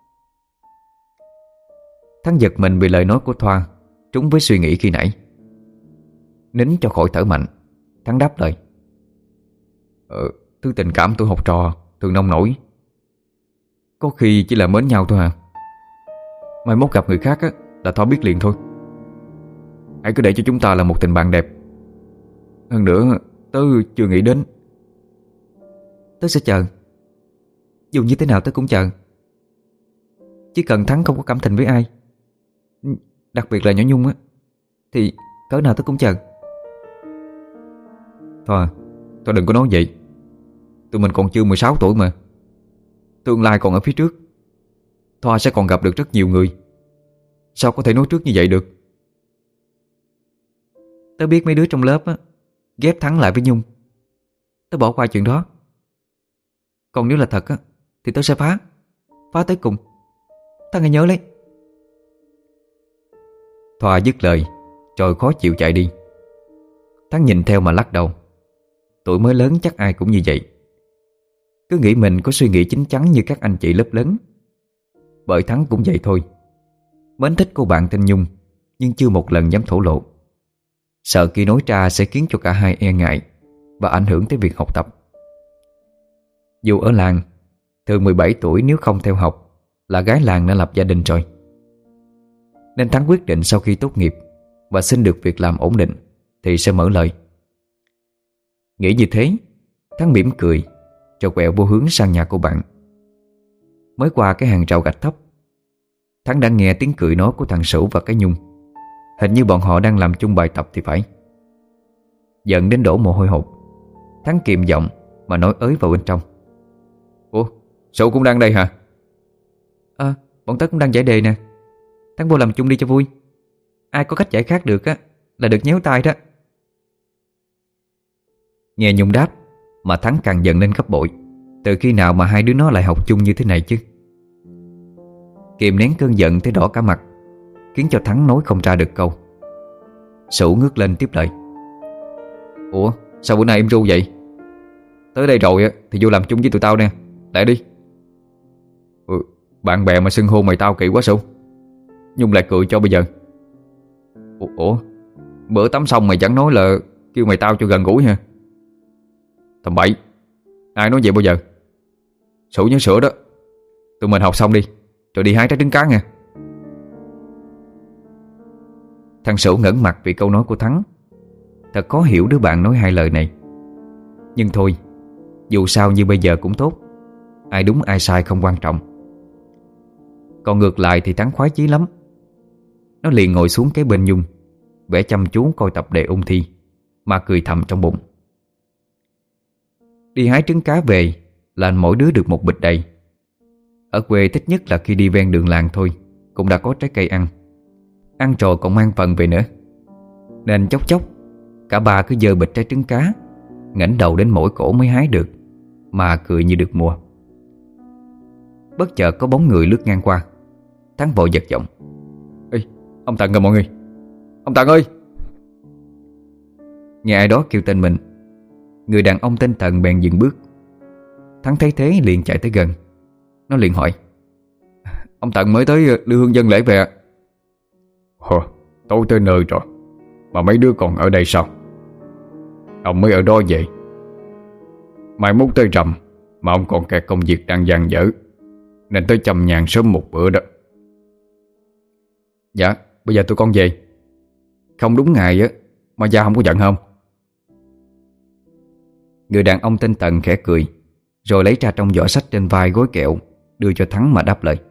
Thắng giật mình vì lời nói của Thoa trúng với suy nghĩ khi nãy. Nín cho khỏi thở mạnh, Thắng đáp lời. Thứ tình cảm tôi học trò thường nông nổi, có khi chỉ là mến nhau thôi à. Mai mốt gặp người khác á là Thoa biết liền thôi. Hãy cứ để cho chúng ta là một tình bạn đẹp. Hơn nữa tớ chưa nghĩ đến. Tớ sẽ chờ. Dù như thế nào tớ cũng chờ. Chỉ cần Thắng không có cảm tình với ai, đặc biệt là nhỏ Nhung á, thì cỡ nào tớ cũng chờ. Thoa đừng có nói vậy. Tụi mình còn chưa 16 tuổi mà. Tương lai còn ở phía trước. Thoa sẽ còn gặp được rất nhiều người. Sao có thể nói trước như vậy được? Tớ biết mấy đứa trong lớp á ghép Thắng lại với Nhung. Tớ bỏ qua chuyện đó. Còn nếu là thật á thì tớ sẽ phá tới cùng. Tớ hãy nhớ lấy. Thoa dứt lời rồi khó chịu chạy đi. Thắng nhìn theo mà lắc đầu. Tuổi mới lớn chắc ai cũng như vậy. Cứ nghĩ mình có suy nghĩ chín chắn như các anh chị lớp lớn. Bởi Thắng cũng vậy thôi. Mến thích cô bạn tên Nhung, nhưng chưa một lần dám thổ lộ. Sợ khi nói ra sẽ khiến cho cả hai e ngại và ảnh hưởng tới việc học tập. Dù ở làng, thường 17 tuổi nếu không theo học là gái làng đã lập gia đình rồi. nên Thắng quyết định sau khi tốt nghiệp và xin được việc làm ổn định thì sẽ mở lời. Nghĩ như thế, Thắng mỉm cười rồi quẹo vô hướng sang nhà cô bạn. Mới qua cái hàng rào gạch thấp, Thắng đã nghe tiếng cười nói của thằng Sửu và cái Nhung. Hình như bọn họ đang làm chung bài tập thì phải. Giận đến đổ mồ hôi hột, Thắng kiềm giọng mà nói ới vào bên trong. Ủa, Sửu cũng đang đây hả? Bọn tớ cũng đang giải đề nè. Thắng vô làm chung đi cho vui. Ai có cách giải khác được á là được nhéo tay đó. Nghe Nhung đáp mà Thắng càng giận lên gấp bội. Từ khi nào mà hai đứa nó lại học chung như thế này chứ? Kìm nén cơn giận tới đỏ cả mặt, khiến cho Thắng nói không ra được câu. Sửu ngước lên tiếp lời. Ủa, sao bữa nay em ru vậy? Tới đây rồi thì vô làm chung với tụi tao nè. Lại đi. Bạn bè mà xưng hô mày tao kỳ quá Sửu. Nhung lại cười cho bây giờ. Ủa, bữa tắm xong mày chẳng nói là kêu mày tao cho gần gũi ha? Thầm bậy, ai nói vậy bao giờ? Sửu nhớ sữa đó. Tụi mình học xong đi rồi đi hái trái trứng cá nha. Thằng Sửu ngẩn mặt vì câu nói của Thắng. Thật khó hiểu đứa bạn nói hai lời này. Nhưng thôi, dù sao như bây giờ cũng tốt. Ai đúng ai sai không quan trọng. Còn ngược lại thì Thắng khoái chí lắm. Nó liền ngồi xuống kế bên Nhung, vẻ chăm chú coi tập đề ôn thi, mà cười thầm trong bụng. Đi hái trứng cá về là mỗi đứa được một bịch đầy. Ở quê thích nhất là khi đi ven đường làng thôi cũng đã có trái cây ăn. Ăn rồi còn mang phần về nữa. Nên chốc chốc cả ba cứ giơ bịch trái trứng cá, ngẩng đầu đến mỗi cổ mới hái được, mà cười như được mùa. Bất chợt có bóng người lướt ngang qua. Thắng vội giật giọng. Ê, ông Tần ơi mọi người. Ông Tần ơi. Nghe ai đó kêu tên mình, người đàn ông tên Tần bèn dừng bước. Thắng thấy thế liền chạy tới gần. Nó liền hỏi. Ông Tần mới tới đưa hương dân lễ về ạ? Tôi tới nơi rồi, mà mấy đứa còn ở đây sao? Ông mới ở đó vậy. Mai mốt tới rằm mà ông còn kẹt công việc đang dang dở, nên tới chăm nhang sớm một bữa đó. Dạ, bây giờ tụi con về. Không đúng ngày á mà Gia không có giận không? Người đàn ông tên Tần khẽ cười, rồi lấy ra trong giỏ sách trên vai gói kẹo đưa cho Thắng mà đáp lời.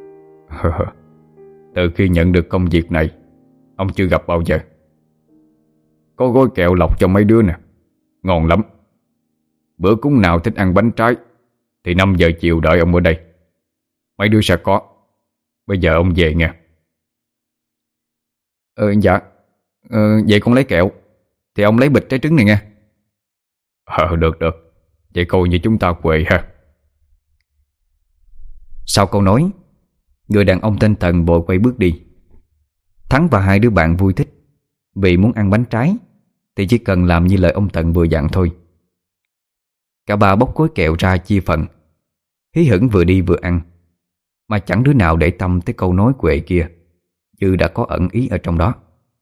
Từ khi nhận được công việc này, ông chưa gặp bao giờ. Có gói kẹo lọc cho mấy đứa nè, ngon lắm. Bữa cúng nào thích ăn bánh trái thì 5 giờ chiều đợi ông ở đây. Mấy đứa sẽ có. Bây giờ ông về nha. Dạ. Vậy con lấy kẹo, thì ông lấy bịch trái trứng này nha. Được. Vậy coi như chúng ta quệ ha. Sau câu nói, người đàn ông tên Tần vội quay bước đi. Thắng và hai đứa bạn vui thích, vì muốn ăn bánh trái thì chỉ cần làm như lời ông Tần vừa dặn thôi. Cả ba bóc gói kẹo ra chia phần, hí hửng vừa đi vừa ăn, mà chẳng đứa nào để tâm tới câu nói quệ kia, như đã có ẩn ý ở trong đó.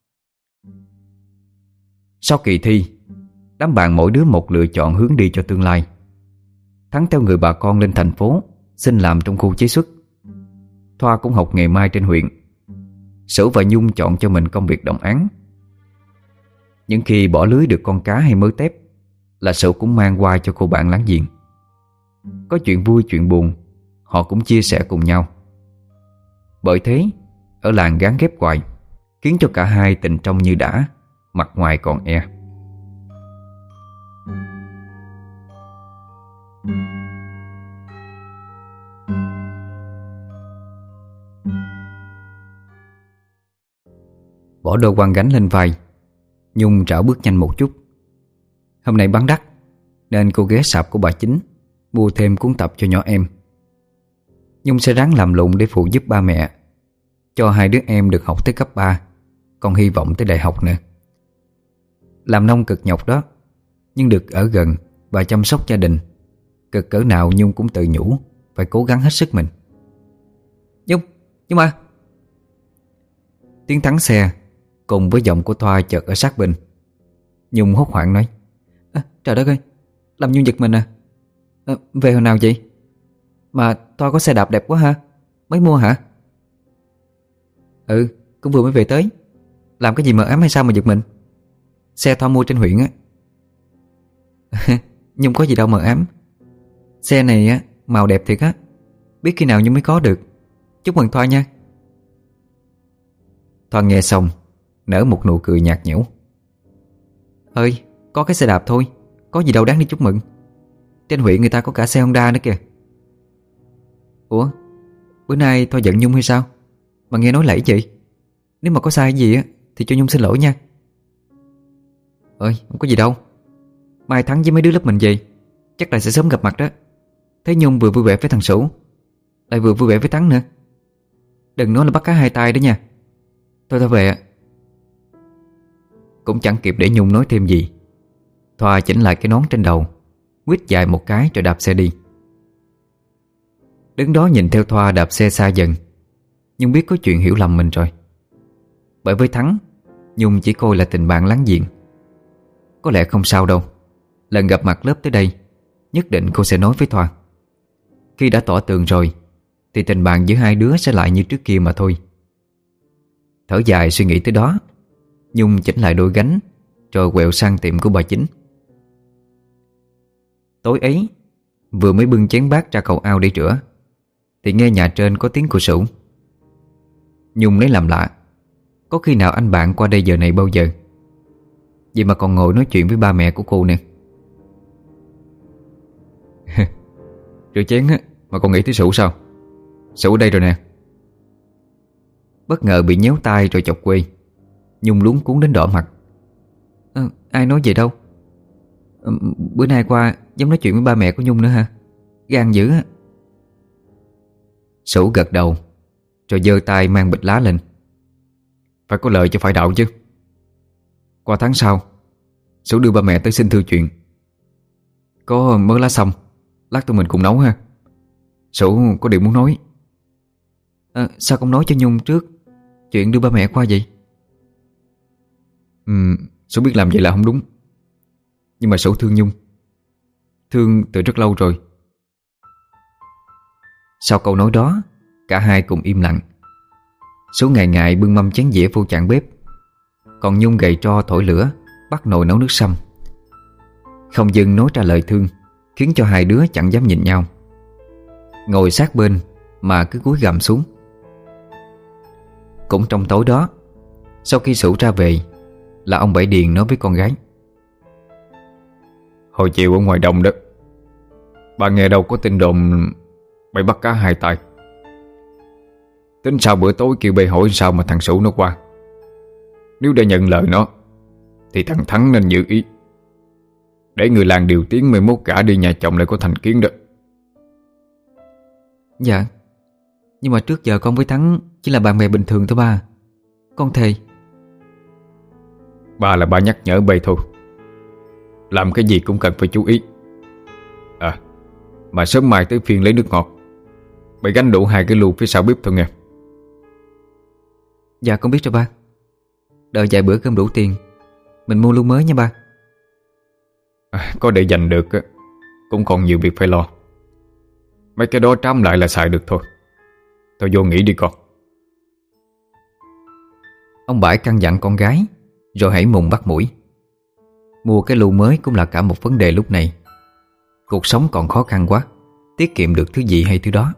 Sau kỳ thi, đám bạn mỗi đứa một lựa chọn hướng đi cho tương lai. Thắng theo người bà con lên thành phố xin làm trong khu chế xuất. Thoa cũng học nghề may trên huyện. Sửu và Nhung chọn cho mình công việc đồng áng. Những khi bỏ lưới được con cá hay mớ tép là Sửu cũng mang qua cho cô bạn láng giềng. Có chuyện vui chuyện buồn, họ cũng chia sẻ cùng nhau. Bởi thế, ở làng gán ghép hoài, khiến cho cả hai tình trong như đã, mặt ngoài còn e. Bỏ đôi quăng gánh lên vai, Nhung rảo bước nhanh một chút. Hôm nay bán đắt nên cô ghé sạp của bà Chính mua thêm cuốn tập cho nhỏ em. Nhung sẽ ráng làm lụng để phụ giúp ba mẹ, cho hai đứa em được học tới cấp 3, còn hy vọng tới đại học nữa. Làm nông cực nhọc đó, nhưng được ở gần và chăm sóc gia đình, cực cỡ nào Nhung cũng tự nhủ phải cố gắng hết sức mình. Nhung à! Tiếng thắng xe cùng với giọng của Thoa chợt ở sát bên. Nhung hốt hoảng nói. Trời đất ơi, làm Nhung giật mình à. Về hồi nào vậy? Mà Thoa có xe đạp đẹp quá ha, mới mua hả? cũng vừa mới về tới. Làm cái gì mờ ám hay sao mà giật mình? Xe Thoa mua trên huyện á. Nhung có gì đâu mờ ám. Xe này á, màu đẹp thiệt á. Biết khi nào Nhung mới có được. Chúc mừng Thoa nha. Thoa nghe xong nở một nụ cười nhạt nhẽo. Ơi, có cái xe đạp thôi, có gì đâu đáng đi chúc mừng. Trên huyện người ta có cả xe Honda nữa kìa. Ủa, bữa nay Thoa giận Nhung hay sao mà nghe nói lẫy chị? Nếu mà có sai gì á thì cho Nhung xin lỗi nha. Ơi, không có gì đâu. Mai Thắng với mấy đứa lớp mình về, chắc là sẽ sớm gặp mặt đó. Thấy Nhung vừa vui vẻ với thằng Sửu, lại vừa vui vẻ với Thắng nữa. Đừng nói là bắt cá hai tay đó nha. Thôi về ạ. Cũng chẳng kịp để Nhung nói thêm gì, Thoa chỉnh lại cái nón trên đầu, quýt dài một cái rồi đạp xe đi. Đứng đó nhìn theo Thoa đạp xe xa dần, Nhung biết có chuyện hiểu lầm mình rồi. Bởi với Thắng, Nhung chỉ coi là tình bạn láng giềng. Có lẽ không sao đâu. Lần gặp mặt lớp tới đây, nhất định cô sẽ nói với Thoa. Khi đã tỏ tường rồi thì tình bạn giữa hai đứa sẽ lại như trước kia mà thôi. Thở dài suy nghĩ tới đó, Nhung chỉnh lại đôi gánh rồi quẹo sang tiệm của bà Chính. Tối ấy, vừa mới bưng chén bát ra cầu ao để rửa thì nghe nhà trên có tiếng của Sửu. Nhung lấy làm lạ, có khi nào anh bạn qua đây giờ này bao giờ? Vậy mà còn ngồi nói chuyện với ba mẹ của cô nè. Rửa chén á mà còn nghĩ tới Sửu sao? Sửu ở đây rồi nè. Bất ngờ bị nhéo tay rồi chọc quê, Nhung luống cuống đến đỏ mặt. Ai nói vậy đâu. Bữa nay qua dám nói chuyện với ba mẹ của Nhung nữa hả? Gan dữ á. Sửu gật đầu rồi giơ tay mang bịch lá lên. Phải có lời cho phải đạo chứ. Qua tháng sau Sửu đưa ba mẹ tới xin thư chuyện. Có mớ lá xong, lát tụi mình cùng nấu ha. Sửu có điều muốn nói. Sao không nói cho Nhung trước chuyện đưa ba mẹ qua vậy? Sửu biết làm vậy là không đúng, nhưng mà Sửu thương Nhung, thương từ rất lâu rồi. Sau câu nói đó, cả hai cùng im lặng. Sửu ngại ngại bưng mâm chén dĩa vô chạn bếp, còn Nhung gầy tro thổi lửa, bắt nồi nấu nước sâm. Không dừng nói ra lời thương, khiến cho hai đứa chẳng dám nhìn nhau. Ngồi sát bên mà cứ cúi gằm xuống. Cũng trong tối đó, sau khi Sửu ra về, là ông Bảy Điền nói với con gái. Hồi chiều ở ngoài đồng đó, bà nghe đâu có tin đồn bay bắt cá hai tay. Tính sao bữa tối kêu bê hỏi sao mà thằng Sửu nó qua. Nếu đã nhận lời nó thì thằng Thắng nên giữ ý, để người làng điều tiếng mai mốt cả đi nhà chồng lại có thành kiến đó. Dạ, nhưng mà trước giờ con với Thắng chỉ là bạn bè bình thường thôi ba. Con thề. Ba là ba nhắc nhở bầy thôi. Làm cái gì cũng cần phải chú ý. Mà sớm mai tới phiên lấy nước ngọt, bày gánh đủ 2 cái lu phía sau bếp thôi nghe. Dạ con biết rồi ba. Đợi vài bữa cơm đủ tiền mình mua lu mới nha ba. Có để dành được cũng còn nhiều việc phải lo. Mấy cái đó trám lại là xài được thôi. Thôi vô nghỉ đi con. Ông Bãi căn dặn con gái, rồi hãy mùng bắt mũi. Mua cái lu mới cũng là cả một vấn đề lúc này. Cuộc sống còn khó khăn quá, tiết kiệm được thứ gì hay thứ đó.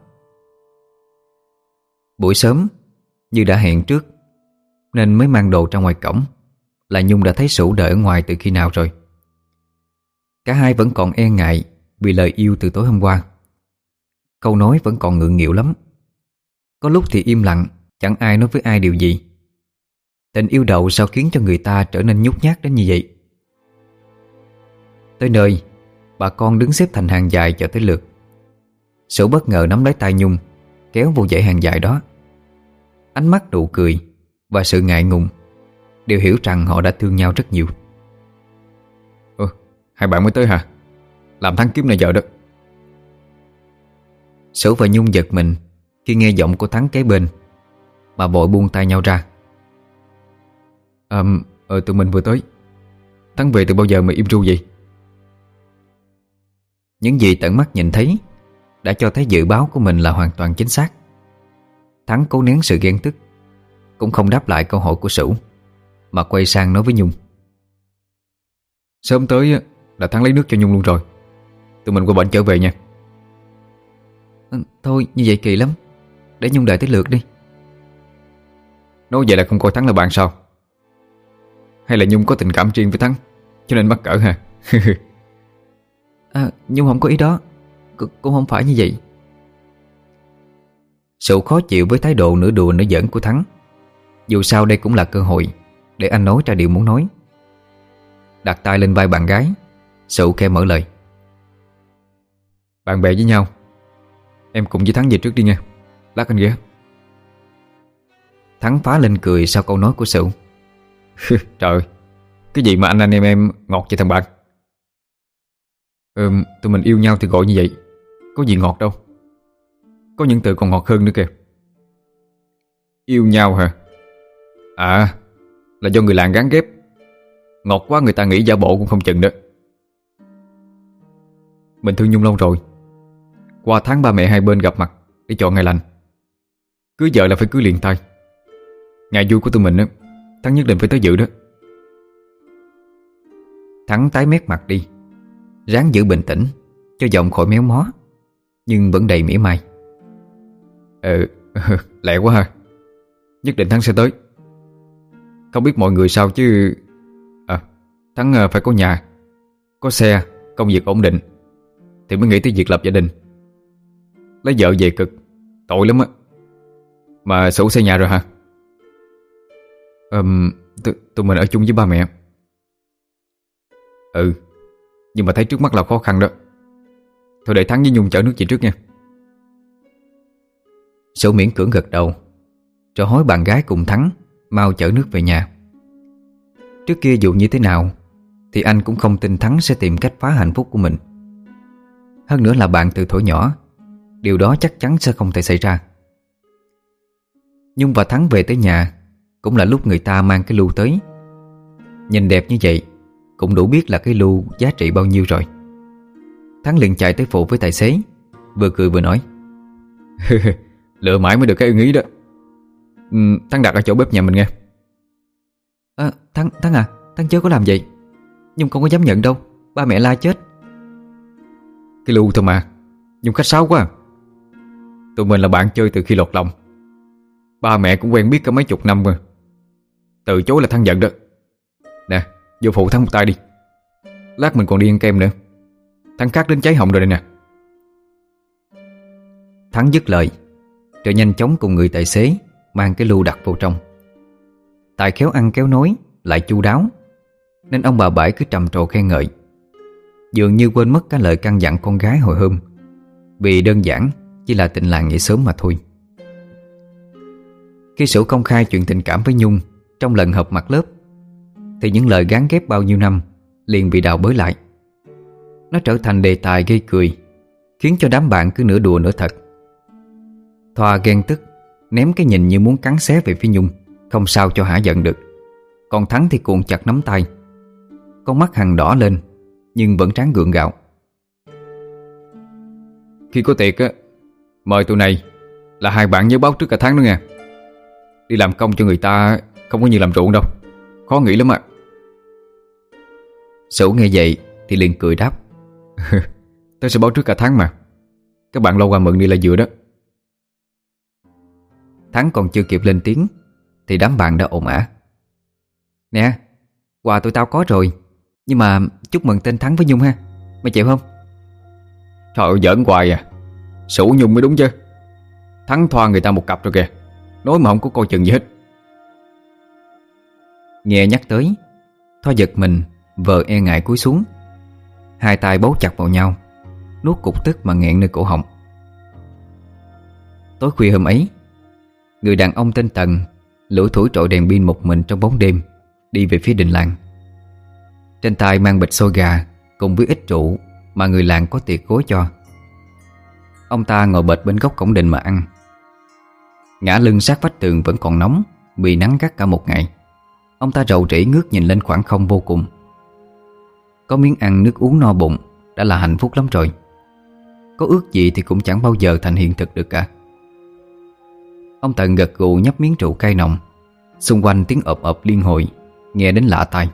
Buổi sớm, như đã hẹn trước, nên mới mang đồ ra ngoài cổng, là Nhung đã thấy Sửu đợi ở ngoài từ khi nào rồi. Cả hai vẫn còn e ngại vì lời yêu từ tối hôm qua. Câu nói vẫn còn ngượng nghịu lắm. Có lúc thì im lặng, chẳng ai nói với ai điều gì. Tình yêu đậu sao khiến cho người ta trở nên nhút nhát đến như vậy. Tới nơi, bà con đứng xếp thành hàng dài chờ tới lượt. Sửu bất ngờ nắm lấy tay Nhung, kéo vô dãy hàng dài đó. Ánh mắt nụ cười và sự ngại ngùng đều hiểu rằng họ đã thương nhau rất nhiều. Hai bạn mới tới hả? Làm Thắng kiếm này vợ đó. Sửu và Nhung giật mình khi nghe giọng của Thắng kế bên, mà vội buông tay nhau ra. Tụi mình vừa tới. Thắng về từ bao giờ mà im ru vậy? Những gì tận mắt nhìn thấy đã cho thấy dự báo của mình là hoàn toàn chính xác. Thắng cố nén sự ghen tức, cũng không đáp lại câu hỏi của Sửu, mà quay sang nói với Nhung.
Sớm tới là Thắng lấy nước cho Nhung luôn rồi. Tụi mình qua bệnh trở về nha.
Thôi như vậy kỳ lắm, để Nhung đợi tới lượt đi.
Nói vậy là không coi Thắng là bạn sao? Hay là Nhung có tình cảm riêng với Thắng cho nên mắc cỡ hả?
Nhung không có ý đó, cũng không phải như vậy. Sửu khó chịu với thái độ nửa đùa nửa giỡn của Thắng. Dù sao đây cũng là cơ hội để anh nói ra điều muốn nói. Đặt tay lên vai bạn gái, Sửu khe mở lời.
Bạn bè với nhau, em cùng với Thắng về trước đi nha. Lát anh ghé.
Thắng phá lên cười sau câu nói của Sửu.
Trời ơi, cái gì mà anh em ngọt vậy thằng bạn. Tụi mình yêu nhau thì gọi như vậy, có gì ngọt đâu. Có những từ còn ngọt hơn nữa kìa. Yêu nhau hả? À, là do người làng gán ghép. Ngọt quá người ta nghĩ giả bộ cũng không chừng đó. Mình thương Nhung lâu rồi. Qua tháng ba mẹ hai bên gặp mặt để chọn ngày lành. Cưới vợ là phải cưới liền tay. Ngày vui của tụi mình á, Thắng nhất định phải tới dự đó.
Thắng tái mét mặt đi, ráng giữ bình tĩnh cho giọng khỏi méo mó, nhưng vẫn đầy mỉa mai.
Lẹ quá ha. Nhất định Thắng sẽ tới. Không biết mọi người sao chứ Thắng phải có nhà, có xe, công việc ổn định thì mới nghĩ tới việc lập gia đình. Lấy vợ về cực, tội lắm á. Mà Sửu xây nhà rồi hả? Tụi mình ở chung với ba mẹ. Nhưng mà thấy trước mắt là khó khăn đó. Thôi để Thắng với Nhung chở nước về trước nha.
Sửu miễn cưỡng gật đầu, rồi hối bạn gái cùng Thắng mau chở nước về nhà. Trước kia dù như thế nào thì anh cũng không tin Thắng sẽ tìm cách phá hạnh phúc của mình. Hơn nữa là bạn từ thuở nhỏ, điều đó chắc chắn sẽ không thể xảy ra. Nhung và Thắng về tới nhà cũng là lúc người ta mang cái lu tới. Nhìn đẹp như vậy cũng đủ biết là cái lu giá trị bao nhiêu rồi. Thắng liền chạy tới phụ với tài xế, vừa cười vừa nói.
Lựa mãi mới được cái ưng ý đó. Thắng đặt ở chỗ bếp nhà mình nghe.
Thắng à, Thắng chớ có làm vậy. Nhung không có dám nhận đâu, ba mẹ la chết.
Cái lu thôi mà, Nhung khách sáo quá à. Tụi mình là bạn chơi từ khi lọt lòng. Ba mẹ cũng quen biết cả mấy chục năm rồi. Từ chối là Thắng giận đó. Nè, vô phụ Thắng một tay đi. Lát mình còn đi ăn kem nữa. Thắng khát đến cháy họng rồi đây nè.
Thắng dứt lời rồi nhanh chóng cùng người tài xế mang cái lu đặt vào trong. Tài khéo ăn khéo nói lại chu đáo, nên ông bà Bãi cứ trầm trồ khen ngợi, dường như quên mất cả lời căn dặn con gái hồi hôm, vì đơn giản chỉ là tình làng nghĩa xóm mà thôi. Khi Sửu công khai chuyện tình cảm với Nhung trong lần họp mặt lớp, thì những lời gán ghép bao nhiêu năm liền bị đào bới lại. Nó trở thành đề tài gây cười, khiến cho đám bạn cứ nửa đùa nửa thật. Thoa ghen tức, ném cái nhìn như muốn cắn xé về phía Nhung, không sao cho hả giận được. Còn Thắng thì cuộn chặt nắm tay, con mắt hằn đỏ lên nhưng vẫn tráng gượng gạo.
Khi có tiệc á, mời tụi này là hai bạn nhớ báo trước cả tháng nữa nha. Đi làm công cho người ta không có như làm ruộng đâu, khó nghĩ lắm ạ.
Sửu nghe vậy thì liền cười đáp.
Tớ sẽ báo trước cả tháng mà. Các bạn lâu qua mượn đi là vừa đó.
Thắng còn chưa kịp lên tiếng thì đám bạn đã ồn ào. Nè, quà tụi tao có rồi, nhưng mà chúc mừng tên Thắng với Nhung ha. Mày chịu không?
Trời ơi, giỡn hoài à. Sửu Nhung mới đúng chứ. Thắng Thoa người ta một cặp rồi kìa. Nói mà không có coi chừng gì hết.
Nghe nhắc tới, Thoa giật mình, vờ e ngại cúi xuống. Hai tay bấu chặt vào nhau, nuốt cục tức mà nghẹn nơi cổ họng. Tối khuya hôm ấy, người đàn ông tên Tần lủi thủi trội đèn pin một mình trong bóng đêm, đi về phía đình làng. Trên tay mang bịch xôi gà cùng với ít rượu mà người làng có tiệc gối cho. Ông ta ngồi bệt bên góc cổng đình mà ăn. Ngã lưng sát vách tường vẫn còn nóng vì nắng gắt cả một ngày. Ông ta rầu rĩ ngước nhìn lên khoảng không vô cùng. Có miếng ăn nước uống no bụng đã là hạnh phúc lắm rồi. Có ước gì thì cũng chẳng bao giờ thành hiện thực được cả. Ông Tần gật gù nhấp miếng rượu cay nồng, Xung quanh tiếng ộp ộp liên hồi, nghe đến lạ tai.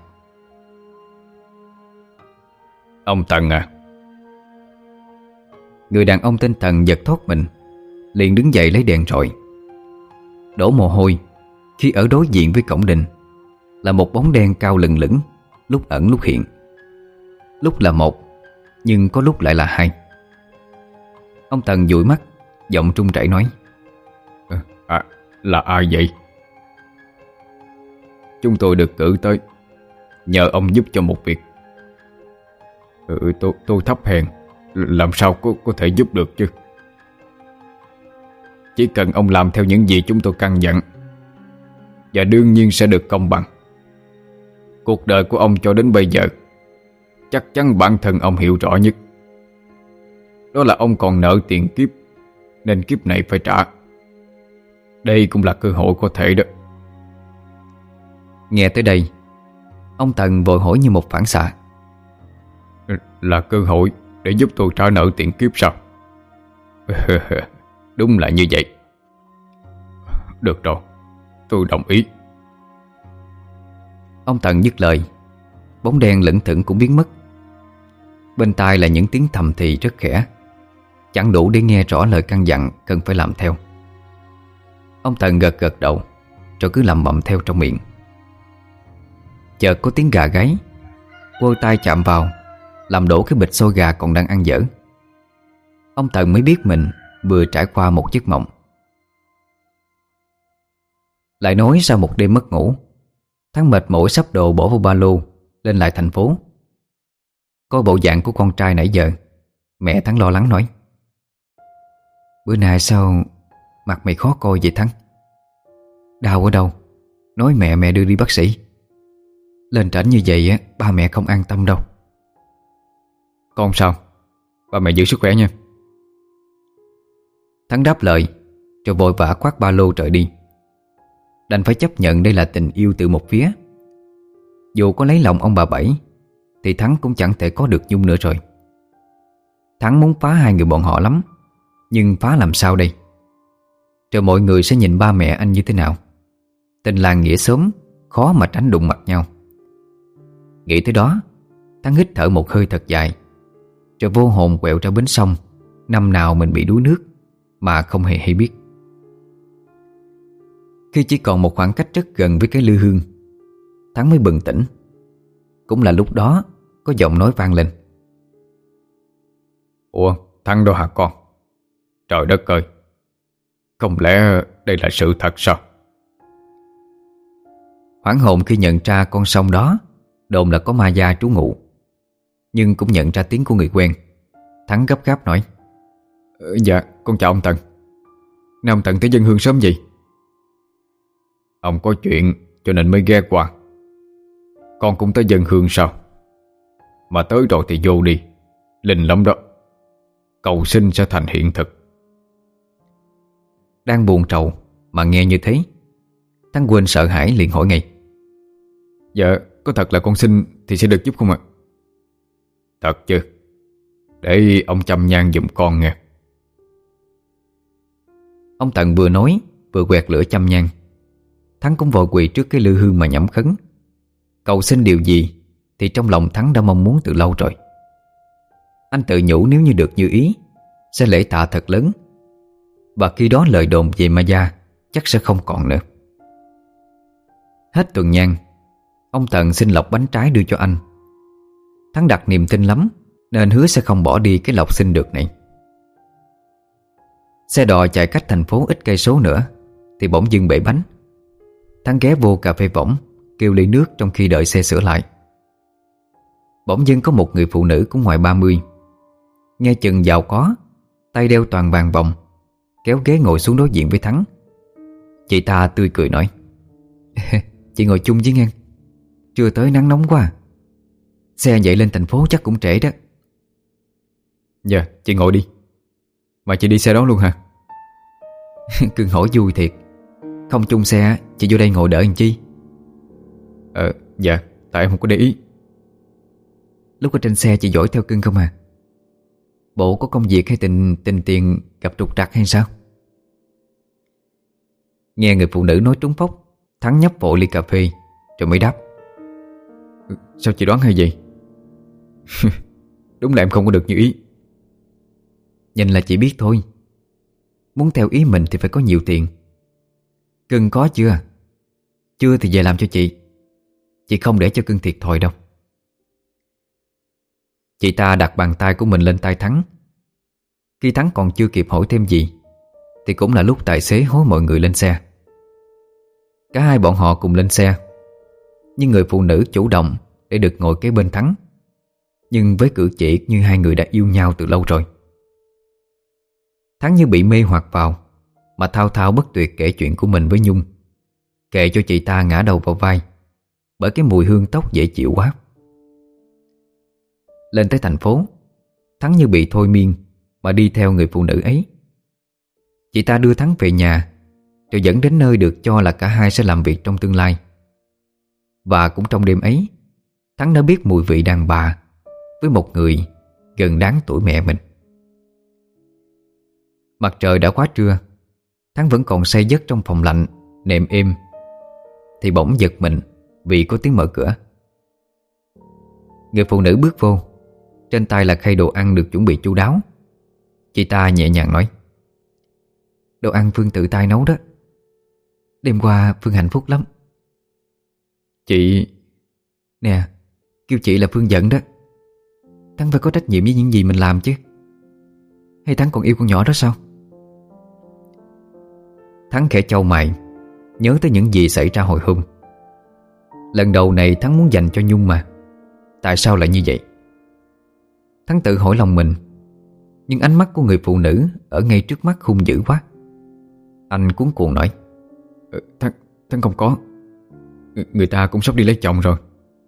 Ông Tần à?
Người đàn ông tên Tần giật thót mình, liền đứng dậy lấy đèn rọi. Đổ mồ hôi khi ở đối diện với cổng đình là một bóng đen cao lừng lững, lúc ẩn lúc hiện. Lúc là một, nhưng có lúc lại là hai. Ông Tần dụi mắt, giọng trung chảy nói:
Là ai vậy? Chúng tôi được cử tới nhờ ông giúp cho một việc. Tôi thấp hèn, làm sao có thể giúp được chứ? Chỉ cần ông làm theo những gì chúng tôi căn dặn, và đương nhiên sẽ được công bằng. Cuộc đời của ông cho đến bây giờ, chắc chắn bản thân ông hiểu rõ nhất. Đó là ông còn nợ tiền kiếp, nên kiếp này phải trả. Đây cũng là cơ hội có thể đó.
Nghe tới đây, ông Tần vội hỏi như một phản xạ:
Là cơ hội để giúp tôi trả nợ tiền kiếp sao? Đúng là như vậy. Được rồi, tôi đồng ý.
Ông Tần dứt lời, bóng đen lững thững cũng biến mất. Bên tai là những tiếng thầm thì rất khẽ, chẳng đủ để nghe rõ lời căn dặn cần phải làm theo. Ông Tần gật gật đầu, rồi cứ lẩm bẩm theo trong miệng. Chợt có tiếng gà gáy, quơ tay chạm vào, làm đổ cái bịch xôi gà còn đang ăn dở. Ông Tần mới biết mình vừa trải qua một giấc mộng. Lại nói sau một đêm mất ngủ, Thắng mệt mỏi sắp đồ bỏ vào ba lô lên lại thành phố. Coi bộ dạng của con trai nãy giờ, mẹ Thắng lo lắng nói: Bữa nay sao mặt mày khó coi vậy Thắng? Đau ở đâu? Nói mẹ đưa đi bác sĩ. Lên trển như vậy ba mẹ không an tâm đâu.
Con sao? Ba mẹ giữ sức khỏe nha.
Thắng đáp lời, rồi vội vã khoác ba lô rời đi. Đành phải chấp nhận đây là tình yêu từ một phía. Dù có lấy lòng ông bà Bảy thì Thắng cũng chẳng thể có được Nhung nữa rồi. Thắng muốn phá hai người bọn họ lắm, nhưng phá làm sao đây? Rồi mọi người sẽ nhìn ba mẹ anh như thế nào? Tình làng nghĩa xóm khó mà tránh đụng mặt nhau. Nghĩ tới đó, Thắng hít thở một hơi thật dài, rồi vô hồn quẹo ra bến sông. Năm nào mình bị đuối nước mà không hề hay biết. Khi chỉ còn một khoảng cách rất gần với cái lư hương, Thắng mới bừng tỉnh. Cũng là lúc đó có giọng nói vang lên:
Ủa, Thắng đó hả con? Trời đất ơi, không lẽ đây là sự thật sao?
Hoảng hồn khi nhận ra con sông đó đồn là có ma gia trú ngụ, nhưng cũng nhận ra tiếng của người quen. Thắng gấp gáp nói:
Dạ, con chào ông Tần. Nay ông Tần tới dân hương sớm gì? Ông có chuyện cho nên mới ghé qua. Con cũng tới dân hương sao? Mà tới rồi thì vô đi, linh lắm đó. Cầu xin sẽ thành hiện thực.
Đang buồn trầu mà nghe như thế, Thắng quên sợ hãi liền hỏi ngay:
Dạ, có thật là con xin thì sẽ được giúp không ạ? Thật chứ? Để ông chăm nhang giùm con nghe.
Ông Tần vừa nói vừa quẹt lửa chăm nhang. Thắng cũng vội quỳ trước cái lư hương mà nhẩm khấn. Cầu xin điều gì thì trong lòng Thắng đã mong muốn từ lâu rồi. Anh tự nhủ nếu như được như ý sẽ lễ tạ thật lớn, và khi đó lời đồn về ma gia chắc sẽ không còn nữa. Hết tuần nhang, ông Tần xin lọc bánh trái đưa cho anh. Thắng đặt niềm tin lắm nên hứa sẽ không bỏ đi cái lọc xin được này. Xe đò chạy cách thành phố ít cây số nữa thì bỗng dưng bể bánh. Thắng ghé vô cà phê võng kêu ly nước trong khi đợi xe sửa lại. Bỗng dưng có một người phụ nữ cũng ngoài 30, nghe chừng giàu có, tay đeo toàn vàng vòng, kéo ghế ngồi xuống đối diện với Thắng. Chị ta tươi cười nói: Chị ngồi chung với ngang. Trưa tới nắng nóng quá. Xe vậy lên thành phố chắc cũng trễ đó.
Dạ, chị ngồi đi. Mà chị đi xe đó luôn hả?
Cưng hỏi vui thiệt. Không chung xe chị vô đây ngồi đợi làm chi?
Dạ, tại em không có để ý.
Lúc ở trên xe chị dõi theo cưng không à? Bộ có công việc hay tình tiền gặp trục trặc hay sao? Nghe người phụ nữ nói trúng phốc, Thắng nhấp vội ly cà phê rồi mới đáp:
Sao chị đoán hay vậy? Đúng là em không có được như ý.
Nhìn là chị biết thôi. Muốn theo ý mình thì phải có nhiều tiền. Cưng có chưa? Chưa thì về làm cho chị. Chị không để cho cưng thiệt thòi đâu. Chị ta đặt bàn tay của mình lên tay Thắng. Khi Thắng còn chưa kịp hỏi thêm gì thì cũng là lúc tài xế hối mọi người lên xe. Cả hai bọn họ cùng lên xe, nhưng người phụ nữ chủ động để được ngồi kế bên Thắng, nhưng với cử chỉ như hai người đã yêu nhau từ lâu rồi. Thắng như bị mê hoặc vào mà thao thao bất tuyệt kể chuyện của mình với Nhung, kệ cho chị ta ngã đầu vào vai bởi cái mùi hương tóc dễ chịu quá. Lên tới thành phố, Thắng như bị thôi miên mà đi theo người phụ nữ ấy. Chị ta đưa Thắng về nhà rồi dẫn đến nơi được cho là cả hai sẽ làm việc trong tương lai. Và cũng trong đêm ấy, Thắng đã biết mùi vị đàn bà với một người gần đáng tuổi mẹ mình. Mặt trời đã quá trưa, Thắng vẫn còn say giấc trong phòng lạnh nệm êm, thì bỗng giật mình vì có tiếng mở cửa. Người phụ nữ bước vô, trên tay là khay đồ ăn được chuẩn bị chu đáo. Chị ta nhẹ nhàng nói: Đồ ăn Phương tự tay nấu đó. Đêm qua Phương hạnh phúc lắm.
Chị...
Nè, kêu chị là Phương giận đó. Thắng phải có trách nhiệm với những gì mình làm chứ. Hay Thắng còn yêu con nhỏ đó sao? Thắng khẽ chau mày, nhớ tới những gì xảy ra hồi hôm. Lần đầu này Thắng muốn dành cho Nhung mà. Tại sao lại như vậy? Thắng tự hỏi lòng mình, nhưng ánh mắt của người phụ nữ ở ngay trước mắt hung dữ quá. Anh cuống cuồng nói:
Thắng không có. Người ta cũng sắp đi lấy chồng rồi.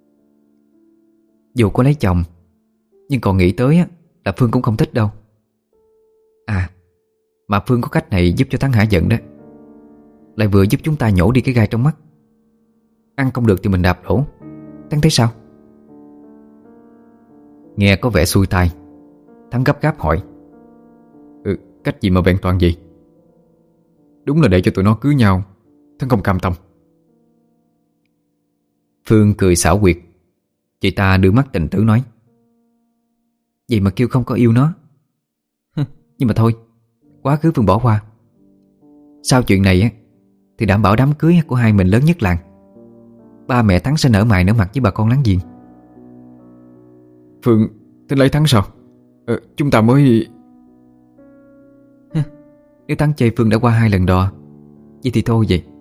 Dù có lấy chồng, nhưng còn nghĩ tới là Phương cũng không thích đâu. À, mà Phương có cách này giúp cho Thắng hả giận đó. Lại vừa giúp chúng ta nhổ đi cái gai trong mắt. Ăn không được thì mình đạp đổ. Thắng thấy sao? Nghe có vẻ xuôi tai, Thắng gấp gáp hỏi:
Cách gì mà vẹn toàn gì? Đúng là để cho tụi nó cưới nhau. Thắng không cam tâm.
Phương cười xảo quyệt. Chị ta đưa mắt tình tứ nói: Vậy mà kêu không có yêu nó. Nhưng mà thôi, quá khứ Phương bỏ qua. Sau chuyện này thì đảm bảo đám cưới của hai mình lớn nhất làng. Ba mẹ Thắng sẽ nở mày nở mặt với bà con láng giềng.
Phương tính lấy Thắng sao? Chúng ta mới...
Nếu Thắng chê Phương đã qua 2 lần đò, vậy thì thôi vậy.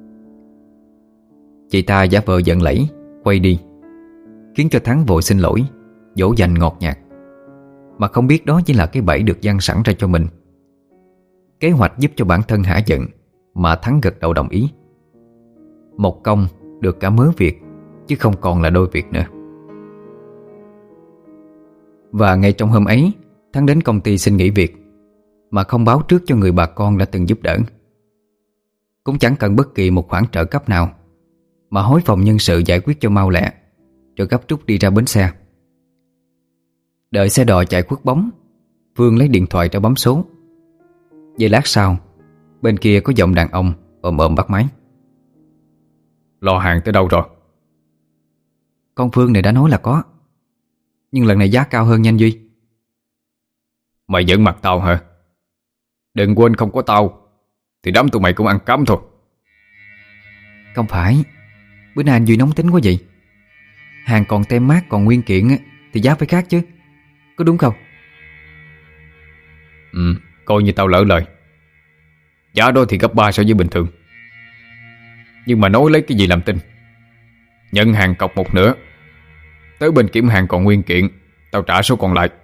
Chị ta giả vờ giận lẫy quay đi, khiến cho Thắng vội xin lỗi, dỗ dành ngọt nhạt, mà không biết đó chỉ là cái bẫy được dang sẵn ra cho mình. Kế hoạch giúp cho bản thân hả giận mà Thắng gật đầu đồng ý. Một công được cả mớ việc, chứ không còn là đôi việc nữa. Và ngay trong hôm ấy, Thắng đến công ty xin nghỉ việc mà không báo trước cho người bà con đã từng giúp đỡ. Cũng chẳng cần bất kỳ một khoản trợ cấp nào, mà hối phòng nhân sự giải quyết cho mau lẹ, rồi gấp rút đi ra bến xe. Đợi xe đò chạy khuất bóng, Phương lấy điện thoại ra bấm số. Giây lát sau, bên kia có giọng đàn ông ồm ồm bắt máy:
Lò hàng tới đâu rồi?
Con Phương này đã nói là có, nhưng lần này giá cao hơn nha anh Duy.
Mày giỡn mặt tao hả? Đừng quên không có tao thì đám tụi mày cũng ăn cắm thôi.
Không phải, bữa nay anh Duy nóng tính quá vậy. Hàng còn tem mác còn nguyên kiện thì giá phải khác chứ, có đúng không?
Coi như tao lỡ lời. Giá đó thì gấp 3 so với bình thường. Nhưng mà nói lấy cái gì làm tin? Nhận hàng cọc một nửa, tới bên kiểm hàng còn nguyên kiện, tao trả số còn lại.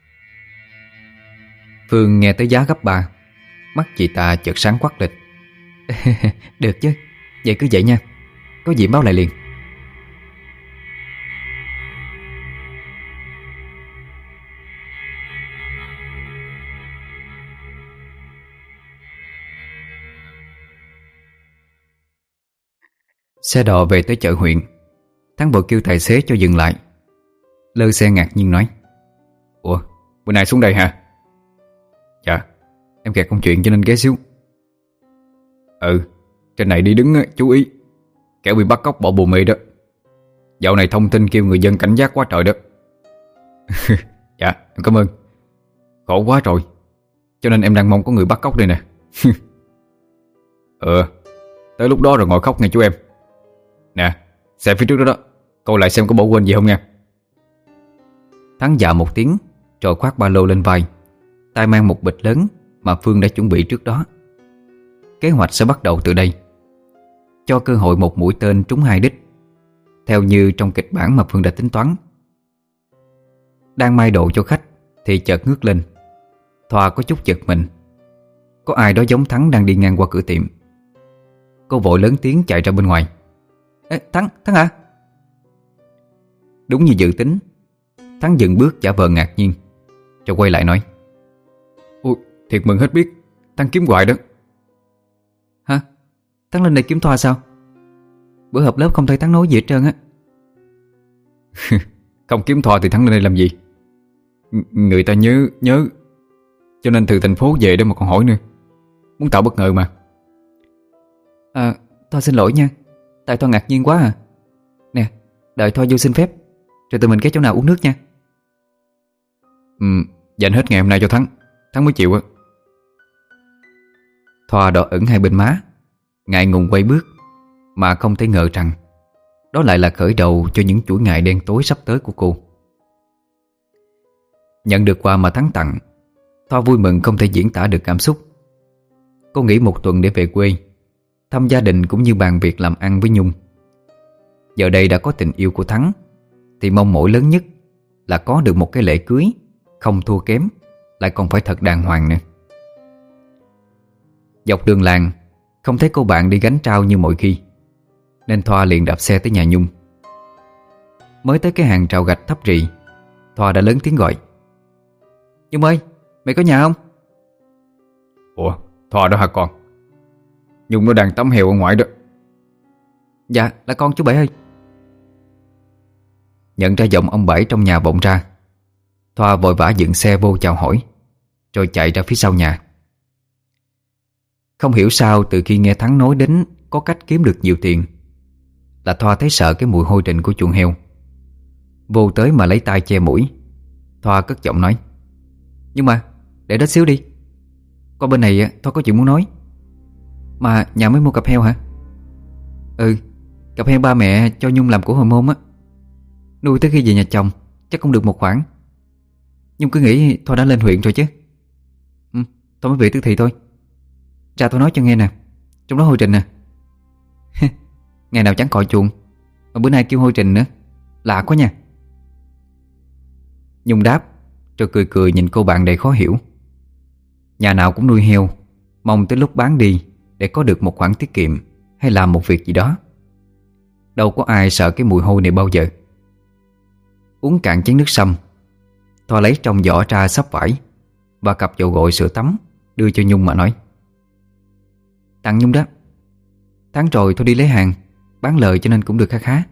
Phương nghe tới giá gấp 3, mắt chị ta chợt sáng quắc lên. Được chứ, vậy cứ vậy nha, có gì báo lại liền. Xe đò về tới chợ huyện. Thắng vội kêu tài xế cho dừng lại. Lơ xe ngạc nhiên nói:
Ủa, bữa nay xuống đây hả?
Dạ, em kẹt công chuyện cho nên ghé xíu.
Trên này đi đứng chú ý, kẻo bị bắt cóc bỏ bùa mê đó. Dạo này thông tin kêu người dân cảnh giác quá trời đó. Dạ em cảm ơn. Khổ quá rồi, cho nên em đang mong có người bắt cóc đây nè. Tới lúc đó rồi ngồi khóc nghe chú em. Nè, xe phía trước đó đó, coi lại xem có bỏ quên gì không nha.
Thắng dạ một tiếng rồi khoác ba lô lên vai, tay mang một bịch lớn mà Phương đã chuẩn bị trước đó. Kế hoạch sẽ bắt đầu từ đây, cho cơ hội một mũi tên trúng hai đích, theo như trong kịch bản mà Phương đã tính toán. Đang may đồ cho khách thì chợt ngước lên. Thoa có chút giật mình. Có ai đó giống Thắng đang đi ngang qua cửa tiệm. Cô vội lớn tiếng chạy ra bên ngoài. Ê, Thắng hả? Đúng như dự tính, Thắng dừng bước giả vờ ngạc nhiên, rồi quay lại nói:
Ôi, thiệt mừng hết biết, Thắng kiếm hoài đó.
Hả? Thắng lên đây kiếm Thoa sao? Bữa họp lớp không thấy Thắng nói gì hết trơn á.
Không kiếm Thoa thì Thắng lên đây làm gì? Người ta nhớ cho nên từ thành phố về để mà còn hỏi nữa. Muốn tạo bất ngờ mà.
Thoa xin lỗi nha, tại Thoa ngạc nhiên quá à. Nè, đợi Thoa vô xin phép, rồi tụi mình ghé chỗ nào uống nước nha.
Dành hết ngày hôm nay cho Thắng mới chịu á.
Thoa đỏ ửng hai bên má, ngại ngùng quay bước, mà không thể ngờ rằng đó lại là khởi đầu cho những chuỗi ngày đen tối sắp tới của cô. Nhận được quà mà Thắng tặng, Thoa vui mừng không thể diễn tả được cảm xúc. Cô nghỉ một tuần để về quê, thăm gia đình cũng như bàn việc làm ăn với Nhung. Giờ đây đã có tình yêu của Thắng, thì mong mỏi lớn nhất là có được một cái lễ cưới không thua kém, lại còn phải thật đàng hoàng nữa. Dọc đường làng không thấy cô bạn đi gánh trao như mọi khi, nên Thoa liền đạp xe tới nhà Nhung. Mới tới cái hàng rào gạch thấp rì, Thoa đã lớn tiếng gọi: Nhung ơi, mày có nhà không?
Ủa, Thoa đó hả con? Nhung nó đang tắm heo ở ngoài đó.
Dạ, là con chú Bảy ơi. Nhận ra giọng ông Bảy trong nhà vọng ra, Thoa vội vã dựng xe vô chào hỏi, rồi chạy ra phía sau nhà. Không hiểu sao từ khi nghe Thắng nói đến có cách kiếm được nhiều tiền, là Thoa thấy sợ cái mùi hôi trịnh của chuồng heo. Vô tới mà lấy tay che mũi, Thoa cất giọng nói: Nhưng mà, để đó xíu đi, qua bên này Thoa có chuyện muốn nói. Mà nhà mới mua cặp heo hả? Ừ, cặp heo ba mẹ cho Nhung làm của hồi môn á. Nuôi tới khi về nhà chồng chắc cũng được một khoản. Nhung cứ nghĩ Thoa đã lên huyện rồi chứ. Thoa mới về tức thì thôi. Ra tôi nói cho nghe nè, trong đó hôi trình nè. Ngày nào chẳng còi chuồng, mà bữa nay kêu hôi trình nữa, lạ quá nha. Nhung đáp, rồi cười cười nhìn cô bạn đầy khó hiểu. Nhà nào cũng nuôi heo, mong tới lúc bán đi để có được một khoản tiết kiệm hay làm một việc gì đó. Đâu có ai sợ cái mùi hôi này bao giờ. Uống cạn chén nước sâm, Thoa lấy trong giỏ ra xấp vải và cặp dầu gội sữa tắm đưa cho Nhung mà nói: Tặng Nhung đó, tháng rồi Thoa đi lấy hàng, bán lời cho nên cũng được khá khá.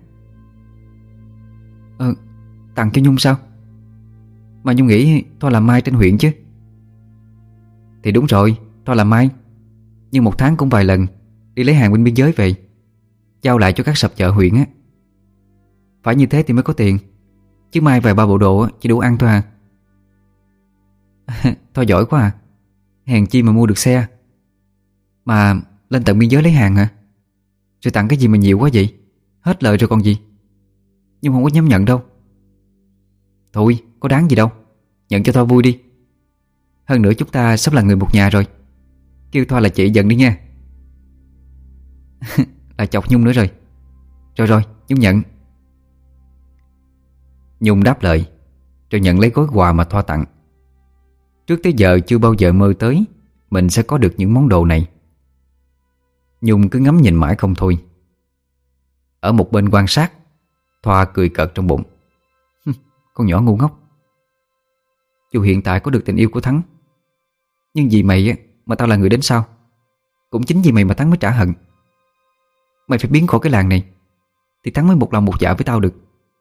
Tặng cho Nhung sao? Mà Nhung nghĩ Thoa làm mai trên huyện chứ. Thì đúng rồi, Thoa làm mai, nhưng một tháng cũng vài lần đi lấy hàng bên biên giới về, giao lại cho các sạp chợ huyện á. Phải như thế thì mới có tiền, chứ mai vài ba bộ đồ chỉ đủ ăn thôi à. Thoa giỏi quá à, hèn chi mà mua được xe. Mà lên tận biên giới lấy hàng hả? Rồi tặng cái gì mà nhiều quá vậy? Hết lời rồi còn gì. Nhưng không có dám nhận đâu. Thôi, có đáng gì đâu, nhận cho Thoa vui đi. Hơn nữa chúng ta sắp là người một nhà rồi. Kêu Thoa là chị dần đi nha. Là chọc Nhung nữa rồi. Rồi, Nhung nhận. Nhung đáp lời, rồi nhận lấy gói quà mà Thoa tặng. Trước tới giờ chưa bao giờ mơ tới mình sẽ có được những món đồ này. Nhung cứ ngắm nhìn mãi không thôi. Ở một bên quan sát, Thoa cười cợt trong bụng. Con nhỏ ngu ngốc. Dù hiện tại có được tình yêu của Thắng, nhưng vì mày mà tao là người đến sau. Cũng chính vì mày mà Thắng mới trả hận. Mày phải biến khỏi cái làng này thì Thắng mới một lòng một dạ với tao được.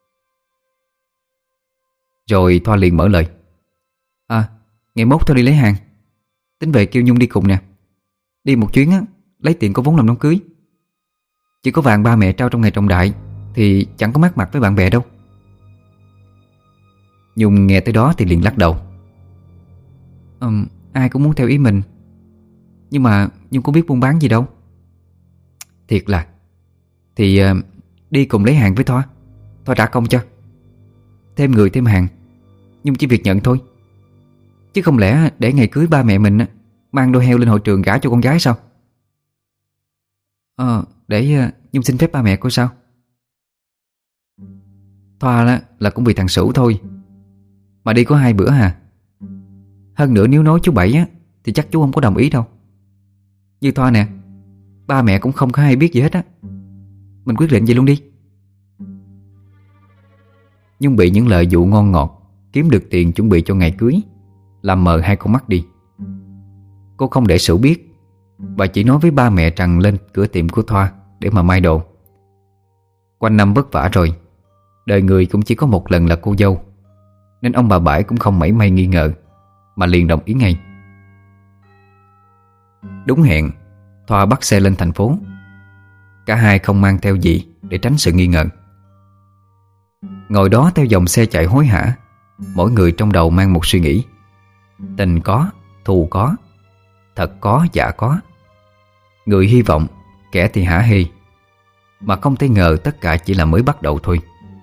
Rồi Thoa liền mở lời: ngày mốt Thoa đi lấy hàng, tính về kêu Nhung đi cùng nè. Đi một chuyến lấy tiền có vốn làm đám cưới. Chỉ có vàng ba mẹ trao trong ngày trọng đại thì chẳng có mát mặt với bạn bè đâu. Nhung nghe tới đó thì liền lắc đầu. Ai cũng muốn theo ý mình, nhưng mà Nhung có biết buôn bán gì đâu. Thiệt là. Thì đi cùng lấy hàng với Thoa. Thoa trả công cho. Thêm người thêm hàng, Nhung chỉ việc nhận thôi. Chứ không lẽ để ngày cưới ba mẹ mình mang đôi heo lên hội trường gả cho con gái sao? Để Nhung xin phép ba mẹ coi sao. Thoa là cũng vì thằng Sửu thôi, mà đi có 2 bữa hà. Hơn nữa nếu nói chú Bảy thì chắc chú không có đồng ý đâu. Như Thoa nè, ba mẹ cũng không có hay biết gì hết á. Mình quyết định vậy luôn đi. Nhưng bị những lời dụ ngon ngọt kiếm được tiền chuẩn bị cho ngày cưới làm mờ hai con mắt đi. Cô không để Sửu biết, và chỉ nói với ba mẹ rằng lên cửa tiệm của Thoa để mà may đồ. Quanh năm vất vả rồi, đời người cũng chỉ có một lần là cô dâu, nên ông bà Bãi cũng không mảy may nghi ngờ, mà liền đồng ý ngay. Đúng hẹn, Thoa bắt xe lên thành phố. Cả hai không mang theo gì để tránh sự nghi ngờ. Ngồi đó theo dòng xe chạy hối hả, mỗi người trong đầu mang một suy nghĩ. Tình có, thù có, thật có, giả có. Người hy vọng, kẻ thì hả hê. Mà không thể ngờ tất cả chỉ là mới bắt đầu thôi.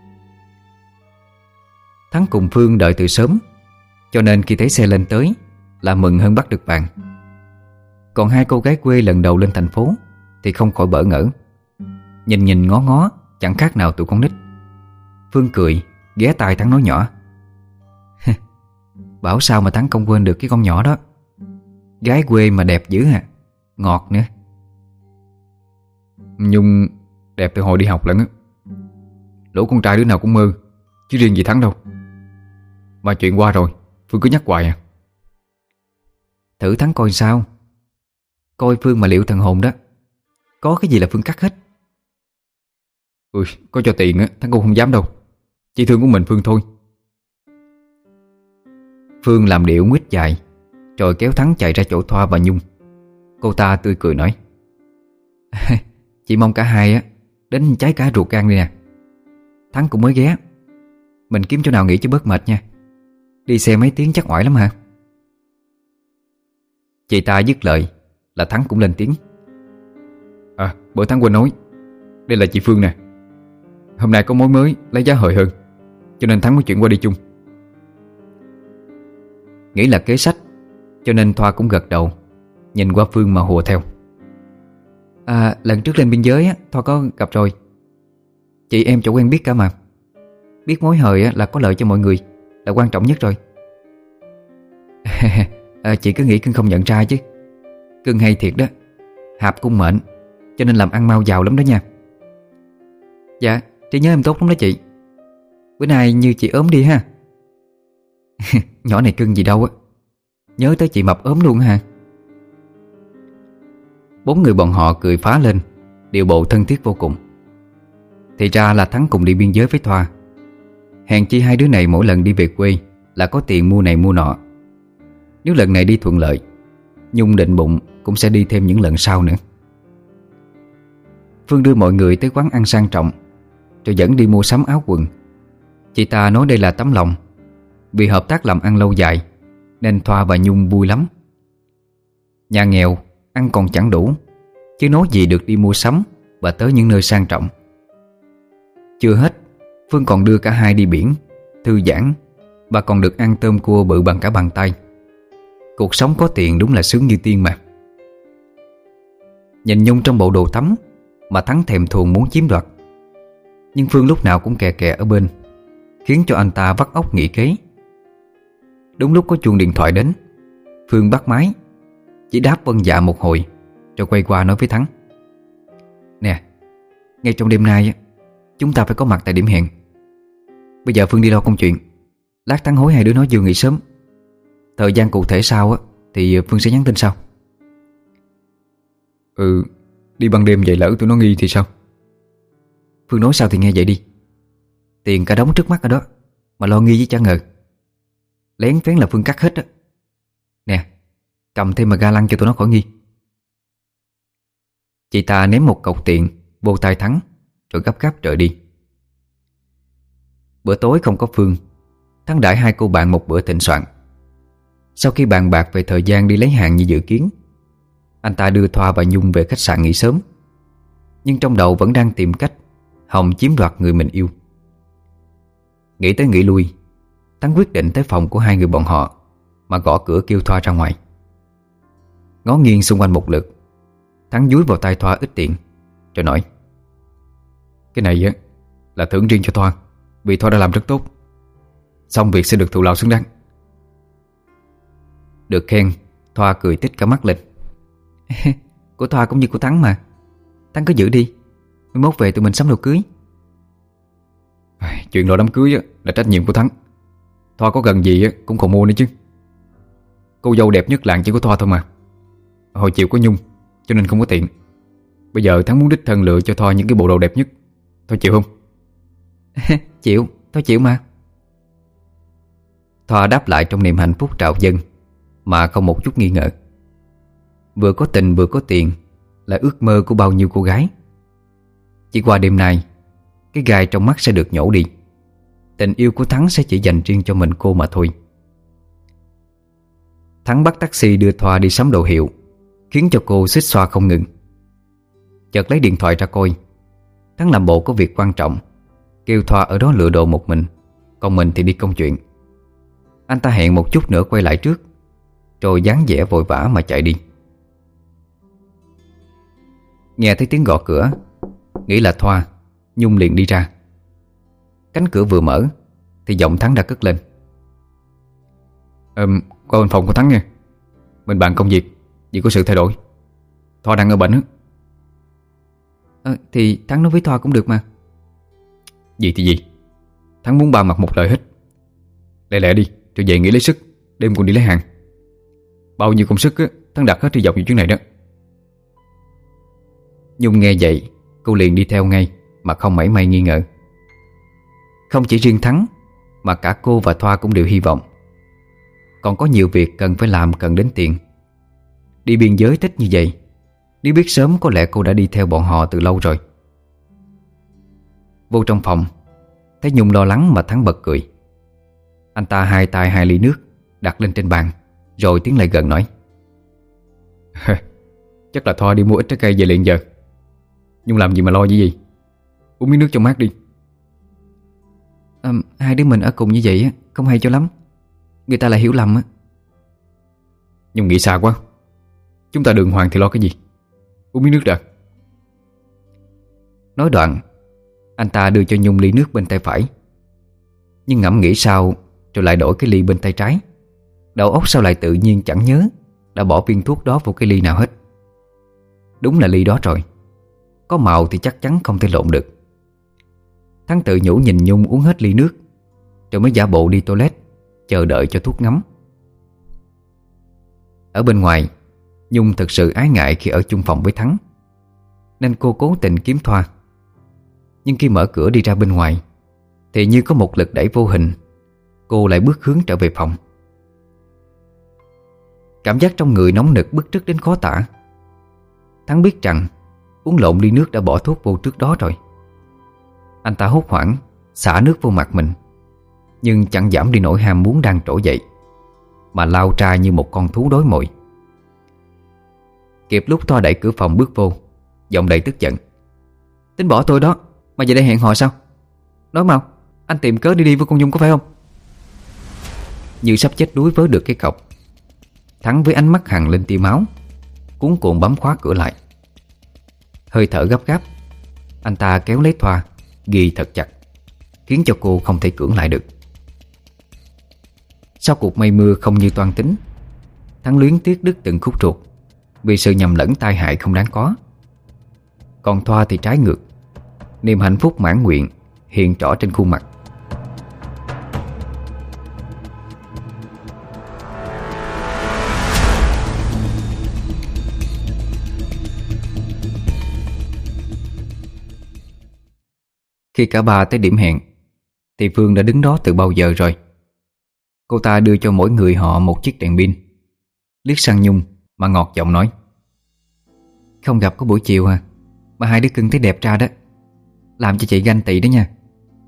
Thắng cùng Phương đợi từ sớm, cho nên khi thấy xe lên tới là mừng hơn bắt được vàng. Còn hai cô gái quê lần đầu lên thành phố thì không khỏi bỡ ngỡ. Nhìn nhìn ngó ngó chẳng khác nào tụi con nít. Phương cười, ghé tai Thắng nói nhỏ. Bảo sao mà Thắng không quên được cái con nhỏ đó. Gái quê mà đẹp dữ à, ngọt nữa.
Nhung đẹp từ hồi đi học lận á. Lũ con trai đứa nào cũng mơ, chứ riêng gì Thắng đâu. Mà chuyện qua rồi, Phương cứ nhắc hoài à.
Thử Thắng coi sao. Coi Phương mà liệu thần hồn đó. Có cái gì là Phương cắt hết.
Ui, có cho tiền á, Thắng cũng không dám đâu. Chỉ thương của mình Phương thôi.
Phương làm điệu nguýt dài, rồi kéo Thắng chạy ra chỗ Thoa và Nhung. Cô ta tươi cười nói. Chị mong cả hai đến cháy cả ruột gan đi nè. Thắng cũng mới ghé. Mình kiếm chỗ nào nghỉ cho bớt mệt nha. Đi xe mấy tiếng chắc oải lắm hả? Chị ta dứt lời là Thắng cũng lên tiếng.
Bữa Thắng quên nói, đây là chị Phương nè. Hôm nay có mối mới lấy giá hời hơn, cho nên Thắng mới chuyển qua đi chung.
Nghĩ là kế sách, cho nên Thoa cũng gật đầu, nhìn qua Phương mà hùa theo. Lần trước lên biên giới Thoa có gặp rồi. Chị em chỗ quen biết cả mà. Biết mối hời là có lợi cho mọi người, là quan trọng nhất rồi. Chị cứ nghĩ cưng không nhận ra chứ. Cưng hay thiệt đó. Hạp cung mệnh, cho nên làm ăn mau giàu lắm đó nha. Dạ, trí nhớ em tốt lắm đó chị. Bữa nay như chị ốm đi ha. Nhỏ này cưng gì đâu á. Nhớ tới chị mập ốm luôn hả? 4 người bọn họ cười phá lên, điệu bộ thân thiết vô cùng. Thì ra là Thắng cùng đi biên giới với Thoa. Hèn chi hai đứa này mỗi lần đi về quê là có tiền mua này mua nọ. Nếu lần này đi thuận lợi, Nhung định bụng cũng sẽ đi thêm những lần sau nữa. Phương đưa mọi người tới quán ăn sang trọng, rồi dẫn đi mua sắm áo quần. Chị ta nói đây là tấm lòng. Vì hợp tác làm ăn lâu dài nên Thoa và Nhung vui lắm. Nhà nghèo, ăn còn chẳng đủ, chứ nói gì được đi mua sắm và tới những nơi sang trọng. Chưa hết, Phương còn đưa cả hai đi biển, thư giãn, và còn được ăn tôm cua bự bằng cả bàn tay. Cuộc sống có tiền đúng là sướng như tiên mà. Nhìn Nhung trong bộ đồ tắm mà Thắng thèm thuồng muốn chiếm đoạt. Nhưng Phương lúc nào cũng kè kè ở bên, khiến cho anh ta vắt óc nghĩ kế. Đúng lúc có chuông điện thoại đến, Phương bắt máy, chỉ đáp vâng dạ một hồi, rồi quay qua nói với Thắng. Nè, ngay trong đêm nay chúng ta phải có mặt tại điểm hẹn. Bây giờ Phương đi lo công chuyện, lát Thắng hối hai đứa nó vừa nghỉ sớm. Thời gian cụ thể sau thì Phương sẽ nhắn tin sau.
Đi ban đêm vậy lỡ tụi nó nghi thì sao?
Phương nói sao thì nghe vậy đi. Tiền cả đống trước mắt ở đó, mà lo nghi với chả ngờ. Lén phén là Phương cắt hết á. Nè, cầm thêm mà ga lăng cho tụi nó khỏi nghi. Chị ta ném một cọc tiền vô tai Thắng, rồi gấp gáp rời đi. Bữa tối không có Phương, Thắng đãi hai cô bạn một bữa thịnh soạn. Sau khi bàn bạc về thời gian đi lấy hàng như dự kiến, anh ta đưa Thoa và Nhung về khách sạn nghỉ sớm. Nhưng trong đầu vẫn đang tìm cách Hồng chiếm đoạt người mình yêu. Nghĩ tới nghĩ lui, Thắng quyết định tới phòng của hai người bọn họ mà gõ cửa kêu Thoa ra ngoài. Ngó nghiêng xung quanh một lượt, Thắng dúi vào tay Thoa ít tiền rồi nói: "Cái này á là thưởng riêng cho Thoa, vì Thoa đã làm rất tốt. Xong việc sẽ được thù lao xứng đáng." Được khen, Thoa cười tít cả mắt lên. Của Thoa cũng như của Thắng mà. Thắng cứ giữ đi, mai mốt về tụi mình sắm đồ cưới.
Chuyện lo đám cưới á là trách nhiệm của Thắng. Thoa có gần gì á cũng còn mua nữa chứ. Cô dâu đẹp nhất làng chỉ có Thoa thôi mà. Hồi chiều có Nhung cho nên không có tiện. Bây giờ Thắng muốn đích thân lựa cho Thoa những cái bộ đồ đẹp nhất. Thoa chịu không?
Chịu, Thoa chịu mà. Thoa đáp lại trong niềm hạnh phúc trào dâng mà không một chút nghi ngờ. Vừa có tình vừa có tiền là ước mơ của bao nhiêu cô gái. Chỉ qua đêm nay, cái gai trong mắt sẽ được nhổ đi. Tình yêu của Thắng sẽ chỉ dành riêng cho mình cô mà thôi. Thắng bắt taxi đưa Thoa đi sắm đồ hiệu, khiến cho cô xích xoa không ngừng. Chợt lấy điện thoại ra coi. Thắng làm bộ có việc quan trọng, kêu Thoa ở đó lựa đồ một mình, còn mình thì đi công chuyện. Anh ta hẹn một chút nữa quay lại trước, rồi dáng vẻ vội vã mà chạy đi. Nghe thấy tiếng gõ cửa, nghĩ là Thoa, Nhung liền đi ra. Cánh cửa vừa mở thì giọng Thắng đã cất lên:
Qua bên phòng của Thắng nha. Mình bàn công việc vì có sự thay đổi. Thoa đang ở bệnh á.
Thì Thắng nói với Thoa cũng được mà.
Gì thì gì, Thắng muốn ba mặt một lời hết. Lẹ lẹ đi rồi về nghỉ lấy sức, đêm còn đi lấy hàng. Bao nhiêu công sức á, Thắng đặt hết đi dọc những chuyến này đó.
Nhung nghe vậy, cô liền đi theo ngay mà không mảy may nghi ngờ. Không chỉ riêng Thắng mà cả cô và Thoa cũng đều hy vọng. Còn có nhiều việc cần phải làm, cần đến tiền. Đi biên giới thích như vậy, nếu biết sớm có lẽ cô đã đi theo bọn họ từ lâu rồi. Vô trong phòng, thấy Nhung lo lắng mà Thắng bật cười. Anh ta hai tay hai ly nước đặt lên trên bàn, rồi tiến lại gần nói:
Chắc là Thoa đi mua ít trái cây về liền giờ. Nhung làm gì mà lo gì gì. Uống miếng nước cho mát đi.
Hai đứa mình ở cùng như vậy không hay cho lắm. Người ta lại hiểu lầm á.
Nhung nghĩ xa quá. Chúng ta đường hoàng thì lo cái gì. Uống miếng nước đã.
Nói đoạn, anh ta đưa cho Nhung ly nước bên tay phải. Nhưng ngẫm nghĩ sao rồi lại đổi cái ly bên tay trái. Đầu óc sao lại tự nhiên chẳng nhớ đã bỏ viên thuốc đó vào cái ly nào hết. Đúng là ly đó rồi. Có màu thì chắc chắn không thể lộn được. Thắng tự nhủ nhìn Nhung uống hết ly nước, rồi mới giả bộ đi toilet chờ đợi cho thuốc ngấm. Ở bên ngoài, Nhung thực sự ái ngại khi ở chung phòng với Thắng, nên cô cố tình kiếm Thoa. Nhưng khi mở cửa đi ra bên ngoài thì như có một lực đẩy vô hình, cô lại bước hướng trở về phòng. Cảm giác trong người nóng nực bứt rứt đến khó tả. Thắng biết rằng uống lộn ly nước đã bỏ thuốc vô trước đó rồi. Anh ta hốt hoảng xả nước vô mặt mình, nhưng chẳng giảm đi nỗi ham muốn đang trỗi dậy, mà lao ra như một con thú đói mồi. Kịp lúc Thoa đẩy cửa phòng bước vô, giọng đầy tức giận: Tính bỏ tôi đó mà về đây hẹn hò sao? Nói mau, anh tìm cớ đi với con Nhung có phải không? Như sắp chết đuối vớ được cái cọc, Thắng với ánh mắt hằn lên tia máu, cuống cuồng bấm khóa cửa lại. Hơi thở gấp gáp, anh ta kéo lấy Thoa, ghi thật chặt, khiến cho cô không thể cưỡng lại được. Sau cuộc mây mưa không như toan tính, Thắng luyến tiếc đứt từng khúc ruột vì sự nhầm lẫn tai hại không đáng có. Còn Thoa thì trái ngược, niềm hạnh phúc mãn nguyện hiện rõ trên khuôn mặt. Khi cả ba tới điểm hẹn thì Phương đã đứng đó từ bao giờ rồi. Cô ta đưa cho mỗi người họ một chiếc đèn pin, liếc sang Nhung mà ngọt giọng nói: Không gặp có buổi chiều à? Mà hai đứa cưng thấy đẹp ra đó, làm cho chị ganh tị đó nha.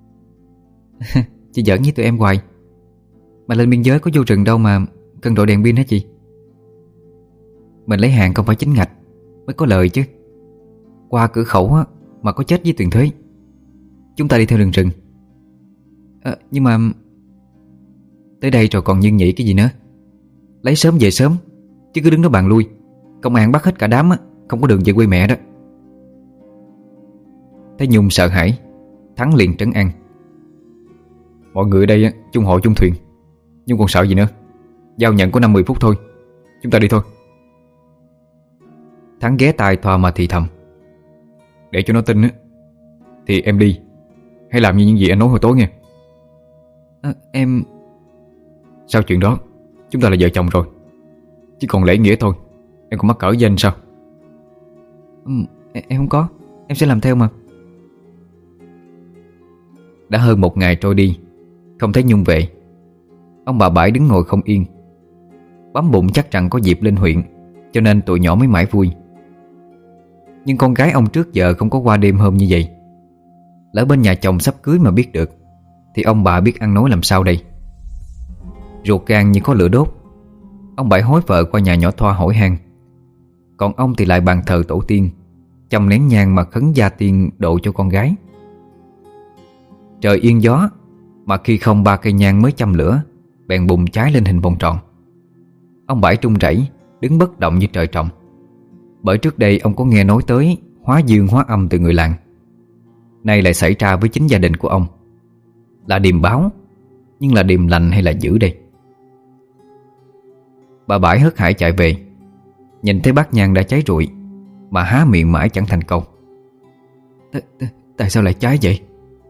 Chị giỡn với tụi em hoài. Mà lên biên giới có vô rừng đâu mà cần đội đèn pin hả chị? Mình lấy hàng không phải chính ngạch mới có lời chứ. Qua cửa khẩu á, mà có chết với tiền thuế. Chúng ta đi theo đường rừng. Nhưng mà tới đây rồi còn nhân nhị cái gì nữa? Lấy sớm về sớm, chứ cứ đứng đó bàn lui. Công an bắt hết cả đám á, không có đường về quê mẹ đó. Thấy Nhung sợ hãi, Thắng liền trấn an. Mọi người ở đây á, chung hội chung thuyền, nhưng còn sợ gì nữa. Giao nhận có 5-10 phút thôi, chúng ta đi thôi. Thắng ghé tai Thoa mà thì thầm. Để cho nó tin á, thì em đi, hãy làm như những gì anh nói hồi tối nghe. Em... Sao chuyện đó, chúng ta là vợ chồng rồi, chỉ còn lễ nghĩa thôi. Em còn mắc cỡ với anh sao? Em không có, em sẽ làm theo mà. Đã hơn 1 ngày trôi đi, không thấy Nhung về. Ông bà Bãi đứng ngồi không yên. Bấm bụng chắc rằng có dịp lên huyện, cho nên tụi nhỏ mới mãi vui. Nhưng con gái ông trước giờ không có qua đêm hôm như vậy. Lỡ bên nhà chồng sắp cưới mà biết được, thì ông bà biết ăn nói làm sao đây. Ruột gan như có lửa đốt. Ông Bãi hối vợ qua nhà nhỏ Thoa hỏi han. Còn ông thì lại bàn thờ tổ tiên, châm nén nhang mà khấn gia tiên độ cho con gái. Trời yên gió, mà khi không 3 cây nhang mới châm lửa bèn bùng cháy lên hình vòng tròn. Ông Bãi trung rẩy, đứng bất động như trời trồng. Bởi trước đây ông có nghe nói tới hóa dương hóa âm từ người làng. Nay lại xảy ra với chính gia đình của ông. Là điềm báo, nhưng là điềm lành hay là dữ đây? Bà Bãi hớt hải chạy về, nhìn thấy bát nhang đã cháy rụi, mà há miệng mãi chẳng thành câu. Tại sao lại cháy vậy?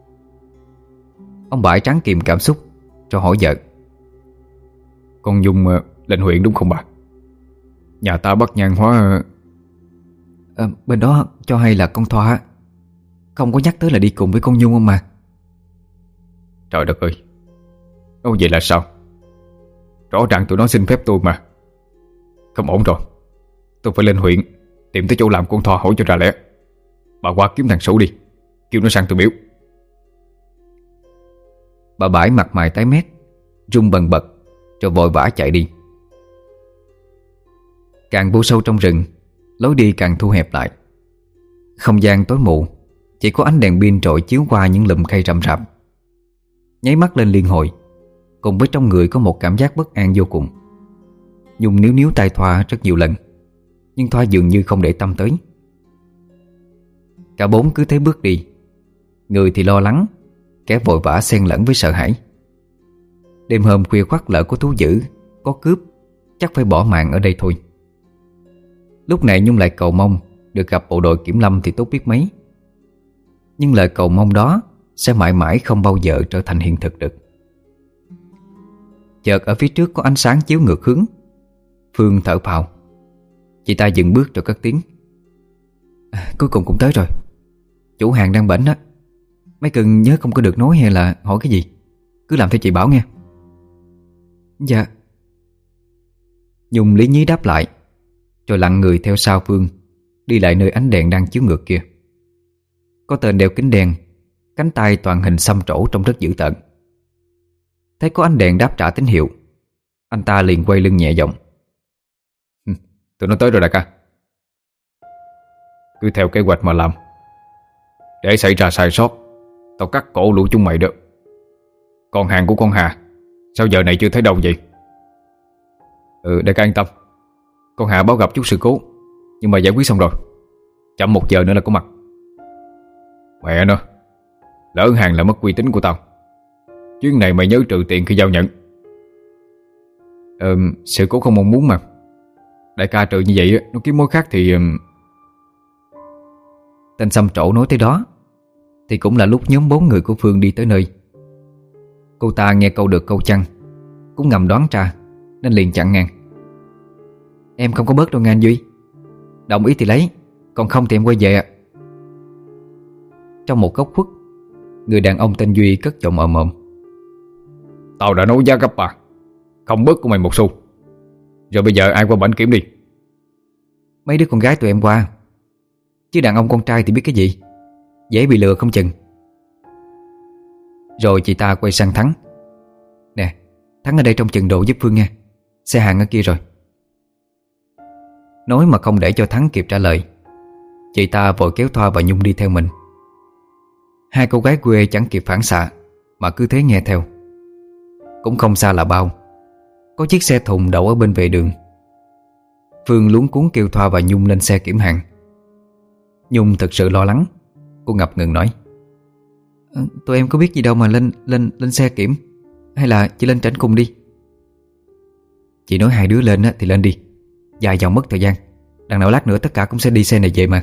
Ông Bãi tráng kìm cảm xúc rồi hỏi vợ. Con Dung lên huyện đúng không bà? Nhà ta bắt nhang hóa... Bên đó cho hay là con Thoa, không có nhắc tới là đi cùng với con Nhung không mà. Trời đất ơi, nói vậy là sao? Rõ ràng tụi nó xin phép tôi mà. Không ổn rồi, tôi phải lên huyện tìm tới chỗ làm con Thoa hỏi cho ra lẽ. Bà qua kiếm thằng Sủ đi, kêu nó sang tôi biểu. Bà Bãi mặt mày tái mét, run bần bật, rồi vội vã chạy đi. Càng vô sâu trong rừng, lối đi càng thu hẹp lại. Không gian tối mù, chỉ có ánh đèn pin trội chiếu qua những lùm cây rậm rạp. Nháy mắt lên liên hồi, cùng với trong người có một cảm giác bất an vô cùng. Nhung níu níu tay Thoa rất nhiều lần, nhưng Thoa dường như không để tâm tới. Cả bốn cứ thế bước đi, người thì lo lắng, kẻ vội vã xen lẫn với sợ hãi. Đêm hôm khuya khoắt lỡ có thú dữ, có cướp, chắc phải bỏ mạng ở đây thôi. Lúc này Nhung lại cầu mong được gặp bộ đội kiểm lâm thì tốt biết mấy. Nhưng lời cầu mong đó sẽ mãi mãi không bao giờ trở thành hiện thực được. Chợt ở phía trước có ánh sáng chiếu ngược hướng. Phương thở phào. Chị ta dừng bước rồi cất tiếng. Cuối cùng cũng tới rồi. Chủ hàng đang bển đó. Mấy cưng nhớ không có được nói hay là hỏi cái gì, cứ làm theo chị bảo nghe. Dạ. Nhung lý nhí đáp lại, rồi lặng người theo sau Phương, đi lại nơi ánh đèn đang chiếu ngược kia. Có tên đeo kính đen, cánh tay toàn hình xăm trổ trông rất dữ tợn. Thấy có ánh đèn đáp trả tín hiệu, anh ta liền quay lưng nhẹ giọng. Tụi nó tới rồi đại ca. Cứ theo kế hoạch mà làm. Để xảy ra sai sót, tao cắt cổ lũ chúng mày được. Còn hàng của con Hà, sao giờ này chưa thấy đâu vậy? Đại ca yên tâm. Con Hà báo gặp chút sự cố, nhưng mà giải quyết xong rồi. Chậm 1 giờ nữa là có mặt. Mẹ nó, lỡ hàng là mất uy tín của tao. Chuyến này mày nhớ trừ tiền khi giao nhận. Sự cố không mong muốn mà. Đại ca trừ như vậy nó kiếm mối khác thì... Tên xăm trổ nói tới đó thì cũng là lúc nhóm 4 người của Phương đi tới nơi. Cô ta nghe câu được câu chăng, cũng ngầm đoán ra nên liền chặn ngang. Em không có bớt đâu nghe anh Duy. Đồng ý thì lấy, còn không thì em quay về ạ. Trong một góc khuất, người đàn ông tên Duy cất giọng ồm ồm. Tao đã nói giá gấp bà, không bớt của mày một xu. Rồi bây giờ ai qua bển kiểm đi? Mấy đứa con gái tụi em qua. Chứ đàn ông con trai thì biết cái gì, dễ bị lừa không chừng. Rồi chị ta quay sang Thắng. Nè, Thắng ở đây trông chừng đồ giúp Phương nha, xe hàng ở kia rồi. Nói mà không để cho Thắng kịp trả lời, chị ta vội kéo Thoa và Nhung đi theo mình. Hai cô gái quê chẳng kịp phản xạ mà cứ thế nghe theo. Cũng không xa là bao, có chiếc xe thùng đậu ở bên vệ đường. Phương luống cuống kêu Thoa và Nhung lên xe kiểm hàng. Nhung thực sự lo lắng. Cô ngập ngừng nói: Tụi em có biết gì đâu mà lên xe kiểm. Hay là chị lên trển cùng đi. Chị nói hai đứa lên thì lên đi, dài dòng mất thời gian. Đằng nào lát nữa tất cả cũng sẽ đi xe này về mà.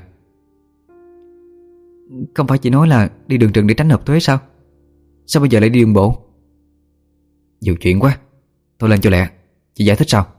Không phải chị nói là đi đường rừng để tránh nộp thuế sao? Sao bây giờ lại đi đường bộ? Nhiều chuyện quá, thôi lên cho lẹ, chị giải thích sao?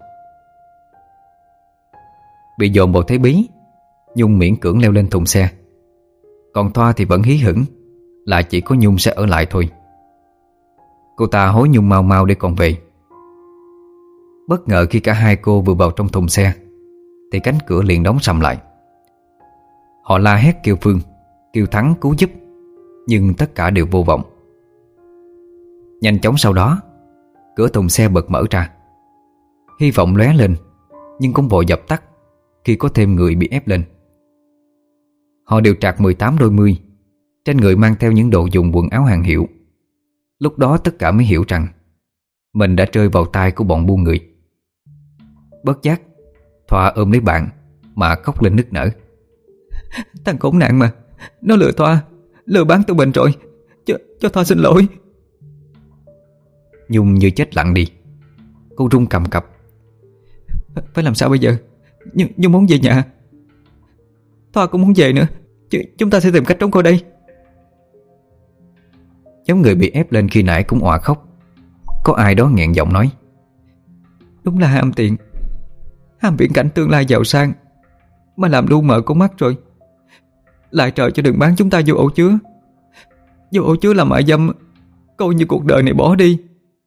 Bị dồn vào thế bí, Nhung miễn cưỡng leo lên thùng xe. Còn Thoa thì vẫn hí hửng là chỉ có Nhung sẽ ở lại thôi. Cô ta hối Nhung mau mau để còn về. Bất ngờ khi cả hai cô vừa vào trong thùng xe thì cánh cửa liền đóng sầm lại. Họ la hét kêu Phương, kêu Thắng cứu giúp, nhưng tất cả đều vô vọng. Nhanh chóng sau đó, cửa thùng xe bật mở ra. Hy vọng lóe lên, nhưng cũng vội dập tắt khi có thêm người bị ép lên. Họ đều trạc 18 đôi mươi, trên người mang theo những đồ dùng quần áo hàng hiệu. Lúc đó tất cả mới hiểu rằng mình đã rơi vào tay của bọn buôn người. Bất giác, Thoa ôm lấy bạn mà khóc lên nức nở. Thằng khốn nạn mà, nó lừa Thoa, lừa bán tụi mình rồi. Cho Thoa xin lỗi. Nhung như chết lặng đi. Cô run cầm cập. Phải làm sao bây giờ? Nhung muốn về nhà. Thoa cũng muốn về nữa. Chúng ta sẽ tìm cách trốn khỏi đây. Giống người bị ép lên khi nãy cũng òa khóc. Có ai đó nghẹn giọng nói: Đúng là ham tiền, ham viễn cảnh tương lai giàu sang mà làm lu mờ con mắt rồi. Lại trời cho đừng bán chúng ta vô ổ chứa. Vô ổ chứa làm mại dâm, coi như cuộc đời này bỏ đi.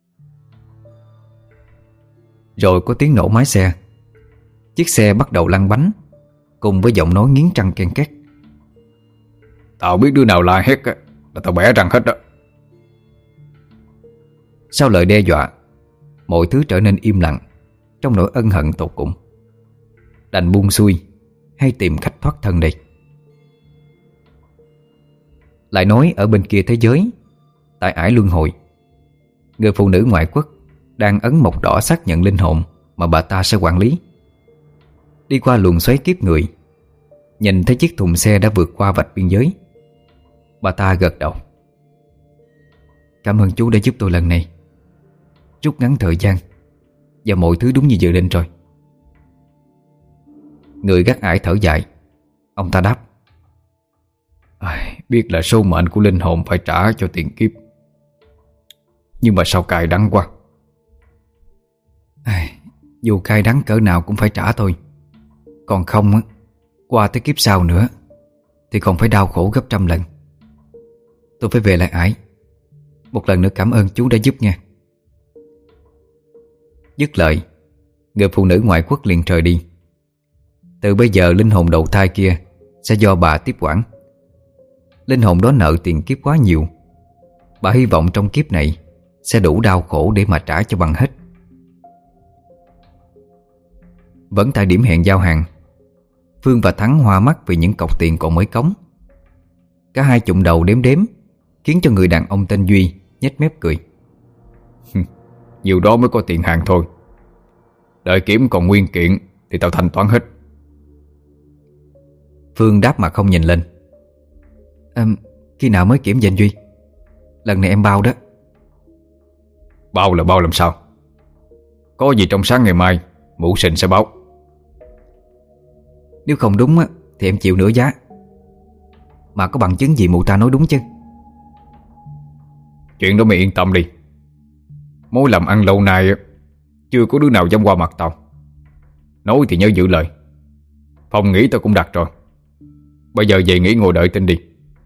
Rồi có tiếng nổ máy xe. Chiếc xe bắt đầu lăn bánh, cùng với giọng nói nghiến răng ken két:
Tao biết đứa nào la hét là tao bẻ răng hết đó.
Sau lời đe dọa, mọi thứ trở nên im lặng trong nỗi ân hận tột cùng. Đành buông xuôi hay tìm cách thoát thân đây. Lại nói ở bên kia thế giới, tại ải luân hồi, người phụ nữ ngoại quốc đang ấn mộc đỏ xác nhận linh hồn mà bà ta sẽ quản lý. Đi qua luồng xoáy kiếp người, nhìn thấy chiếc thùng xe đã vượt qua vạch biên giới, bà ta gật đầu. Cảm ơn chú đã giúp tôi lần này, rút ngắn thời gian, và mọi thứ đúng như dự định rồi. Người gác ải thở dài. Ông ta đáp:
Biết là số mệnh của linh hồn phải trả cho tiền kiếp, nhưng mà sao cay đắng quá.
Dù cay đắng cỡ nào cũng phải trả thôi. Còn không á, qua tới kiếp sau nữa thì còn phải đau khổ gấp trăm lần. Tôi phải về lại ải. Một lần nữa cảm ơn chú đã giúp nha. Dứt lời, người phụ nữ ngoại quốc liền rời đi. Từ bây giờ linh hồn đầu thai kia sẽ do bà tiếp quản. Linh hồn đó nợ tiền kiếp quá nhiều. Bà hy vọng trong kiếp này sẽ đủ đau khổ để mà trả cho bằng hết. Vẫn tại điểm hẹn giao hàng, Phương và Thắng hoa mắt vì những cọc tiền còn mới cống. Cả hai chụm đầu đếm đếm, khiến cho người đàn ông tên Duy nhếch mép cười.
Nhiều đó mới có tiền hàng thôi. Đợi kiểm còn nguyên kiện thì tao thanh toán hết.
Phương đáp mà không nhìn lên. Khi nào mới kiểm về anh Duy? Lần này em bao đó.
Bao là bao làm sao? Có gì trong sáng ngày mai mụ Sình sẽ báo.
Nếu không đúng á thì em chịu nửa giá. Mà có bằng chứng gì mụ ta nói đúng chứ?
Chuyện đó mày yên tâm đi. Mối làm ăn lâu nay chưa có đứa nào dám qua mặt tao. Nói thì nhớ giữ lời. Phòng nghỉ tao cũng đặt rồi. Bây giờ về nghỉ ngồi đợi tin đi.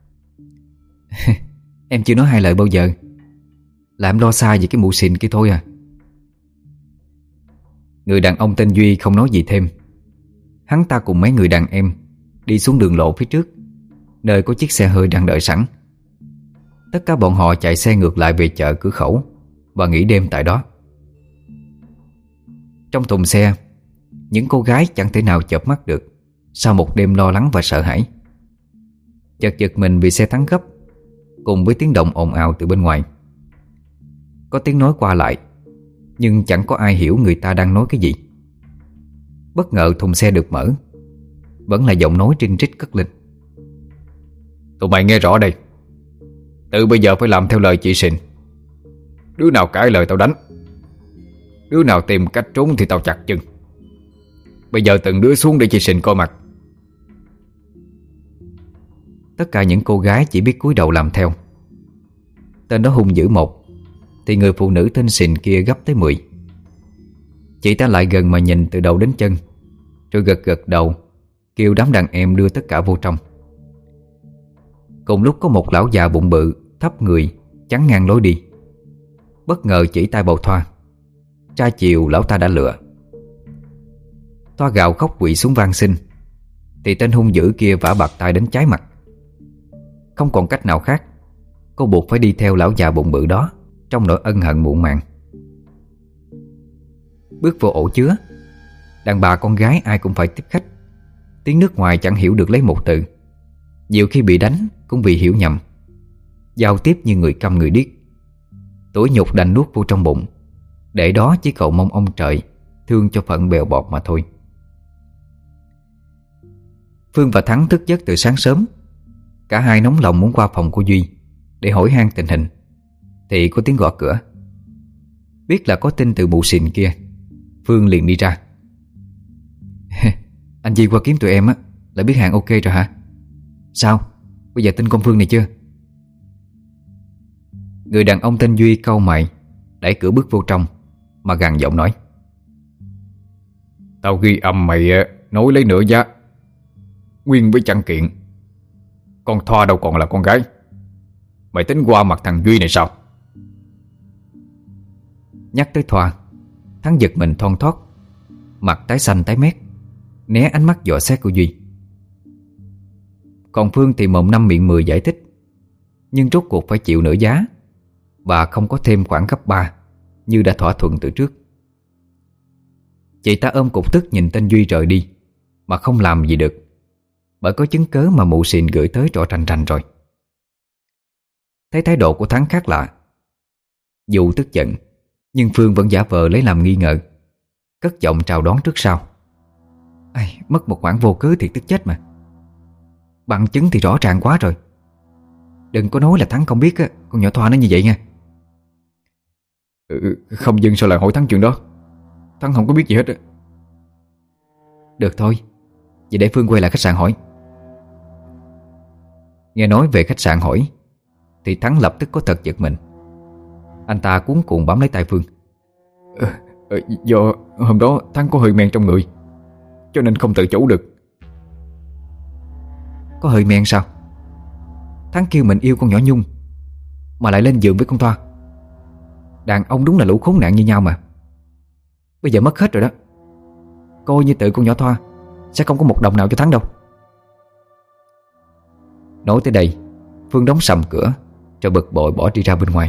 Em chưa nói hai lời bao giờ. Là em lo xa về cái mụ Sình kia thôi à. Người đàn ông tên Duy không nói gì thêm. Hắn ta cùng mấy người đàn em đi xuống đường lộ phía trước, nơi có chiếc xe hơi đang đợi sẵn. Tất cả bọn họ chạy xe ngược lại về chợ cửa khẩu và nghỉ đêm tại đó. Trong thùng xe, những cô gái chẳng thể nào chợp mắt được sau một đêm lo lắng và sợ hãi. Chợt giật mình vì xe thắng gấp, cùng với tiếng động ồn ào từ bên ngoài. Có tiếng nói qua lại, nhưng chẳng có ai hiểu người ta đang nói cái gì. Bất ngờ thùng xe được mở, vẫn là giọng nói trinh trích cất lên:
"Tụi mày nghe rõ đây, từ bây giờ phải làm theo lời chị Sìn. Đứa nào cãi lời tao đánh, đứa nào tìm cách trốn thì tao chặt chân. Bây giờ từng đứa xuống để chị Sìn coi mặt."
Tất cả những cô gái chỉ biết cúi đầu làm theo. Tên đó hung dữ một, thì người phụ nữ tên Sìn kia gấp tới 10. Chị ta lại gần mà nhìn từ đầu đến chân, rồi gật gật đầu, kêu đám đàn em đưa tất cả vô trong. Cùng lúc có một lão già bụng bự, thấp người, chắn ngang lối đi. Bất ngờ chỉ tay vào Thoa. Tra chiều lão ta đã lựa. Thoa gào khóc quỵ xuống van xin, thì tên hung dữ kia vả bạt tay đến cháy mặt. Không còn cách nào khác, cô buộc phải đi theo lão già bụng bự đó trong nỗi ân hận muộn màng. Bước vô ổ chứa, đàn bà con gái ai cũng phải tiếp khách. Tiếng nước ngoài chẳng hiểu được lấy một từ. Nhiều khi bị đánh cũng vì hiểu nhầm, giao tiếp như người câm người điếc. Tủi nhục đành nuốt vô trong bụng, để đó chỉ cầu mong ông trời thương cho phận bèo bọt mà thôi. Phương và Thắng thức giấc từ sáng sớm. Cả hai nóng lòng muốn qua phòng của Duy để hỏi han tình hình, thì có tiếng gõ cửa. Biết là có tin từ mụ Sìn kia, Phương liền đi ra. Anh Duy qua kiếm tụi em á, là biết hàng ok rồi hả? Sao? Bây giờ tin con Phương này chưa? Người đàn ông tên Duy cau mày, đẩy cửa bước vô trong mà gằn giọng nói:
"Tao ghi âm mày nói lấy nửa giá, nguyên với chăn kiện. Con Thoa đâu còn là con gái. Mày tính qua mặt thằng Duy này sao?"
Nhắc tới Thoa, Thắng giật mình thon thót, mặt tái xanh tái mét, né ánh mắt dò xét của Duy. Còn Phương thì mồm năm miệng 10 giải thích, nhưng rốt cuộc phải chịu nửa giá và không có thêm khoản gấp 3 như đã thỏa thuận từ trước. Chị ta ôm cục tức nhìn tên Duy rời đi mà không làm gì được, bởi có chứng cớ mà mụ Sìn gửi tới rõ rành rành rồi. Thấy thái độ của Thắng khác lạ, dù tức giận nhưng Phương vẫn giả vờ lấy làm nghi ngờ, cất giọng chào đón trước sau: "Ai, mất một khoản vô cớ thì tức chết mà. Bằng chứng thì rõ ràng quá rồi. Đừng có nói là Thắng không biết á, con nhỏ Thoa nó như vậy nha."
Không, nhưng sao lại hỏi Thắng chuyện đó? Thắng không có biết gì hết á.
Được thôi, vậy để Phương quay lại khách sạn hỏi. Nghe nói về khách sạn hỏi thì Thắng lập tức có thật giật mình. Anh ta cuống cuồng bám lấy tay Phương.
Do hôm đó Thắng có hơi men trong người, cho nên không tự chủ được.
Có hơi men sao? Thắng kêu mình yêu con nhỏ Nhung mà lại lên giường với con Thoa. Đàn ông đúng là lũ khốn nạn như nhau mà. Bây giờ mất hết rồi đó. Coi như tự con nhỏ Thoa sẽ không có một đồng nào cho Thắng đâu. Nói tới đây, Phương đóng sầm cửa rồi bực bội bỏ đi ra bên ngoài.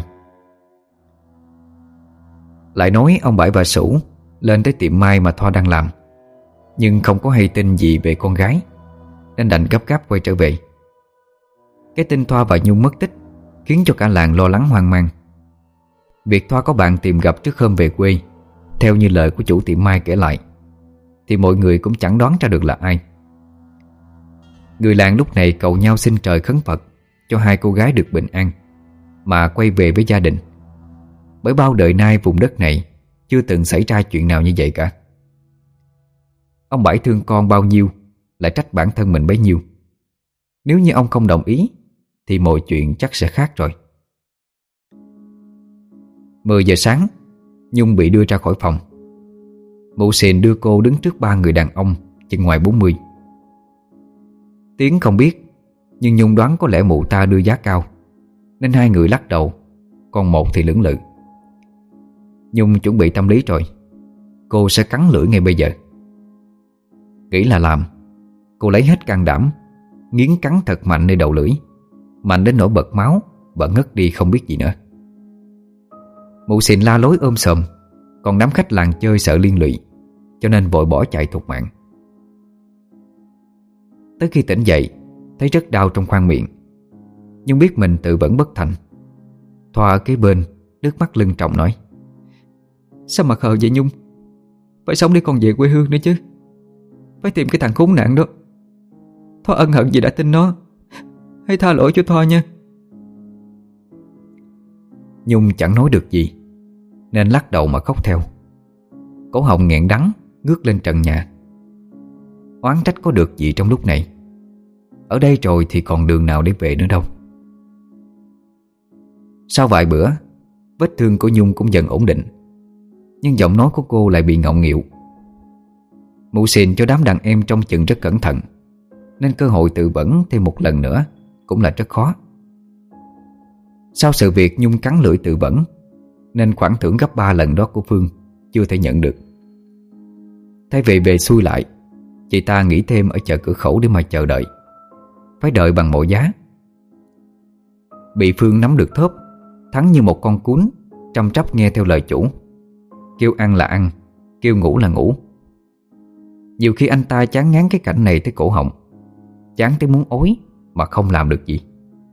Lại nói ông Bảy và Sủ lên tới tiệm may mà Thoa đang làm, nhưng không có hay tin gì về con gái, nên đành gấp gáp quay trở về. Cái tin Thoa và Nhung mất tích khiến cho cả làng lo lắng hoang mang. Việc Thoa có bạn tìm gặp trước hôm về quê, theo như lời của chủ tiệm may kể lại, thì mọi người cũng chẳng đoán ra được là ai. Người làng lúc này cầu nhau xin trời khấn Phật cho hai cô gái được bình an mà quay về với gia đình, bởi bao đời nay vùng đất này chưa từng xảy ra chuyện nào như vậy cả. Ông Bảy thương con bao nhiêu lại trách bản thân mình bấy nhiêu. Nếu như ông không đồng ý thì mọi chuyện chắc sẽ khác rồi. 10 giờ sáng, Nhung bị đưa ra khỏi phòng. Mụ Sìn đưa cô đứng trước 3 người đàn ông chừng ngoài 40. Tiếng không biết, nhưng Nhung đoán có lẽ mụ ta đưa giá cao, nên hai người lắc đầu, còn một thì lưỡng lự. Nhung chuẩn bị tâm lý rồi, cô sẽ cắn lưỡi ngay bây giờ. Nghĩ là làm, Cô lấy hết can đảm, nghiến cắn thật mạnh nơi đầu lưỡi, mạnh đến nỗi bật máu và ngất đi không biết gì nữa. Mụ xìn la lối ôm sòm, còn đám khách làng chơi sợ liên lụy, cho nên vội bỏ chạy thục mạng. Tới khi tỉnh dậy, thấy rất đau trong khoang miệng, nhưng biết mình tự vẫn bất thành. Thoa ở kế bên, nước mắt lưng tròng nói: "Sao mà khờ vậy Nhung? Phải sống để con về quê hương nữa chứ. Phải tìm cái thằng khốn nạn đó. Thoa ân hận gì đã tin nó. Hãy tha lỗi cho Thoa nha." Nhung chẳng nói được gì, nên lắc đầu mà khóc theo. Cổ họng nghẹn đắng, ngước lên trần nhà. Oán trách có được gì trong lúc này. Ở đây rồi thì còn đường nào để về nữa đâu. Sau vài bữa, vết thương của Nhung cũng dần ổn định, nhưng giọng nói của cô lại bị ngọng nghịu. Mụ xìn cho đám đàn em trông chừng rất cẩn thận, nên cơ hội tự vẫn thêm một lần nữa cũng là rất khó. Sau sự việc Nhung cắn lưỡi tự vẫn, nên khoản thưởng gấp 3 lần đó của Phương chưa thể nhận được. Thay vì về xuôi lại, chị ta nghỉ thêm ở chợ cửa khẩu để mà chờ đợi. Phải đợi bằng mọi giá. Bị Phương nắm được thóp, thắng như một con cún, trăm trắp nghe theo lời chủ. Kêu ăn là ăn, kêu ngủ là ngủ. Nhiều khi anh ta chán ngán cái cảnh này tới cổ họng, chán tới muốn ối mà không làm được gì.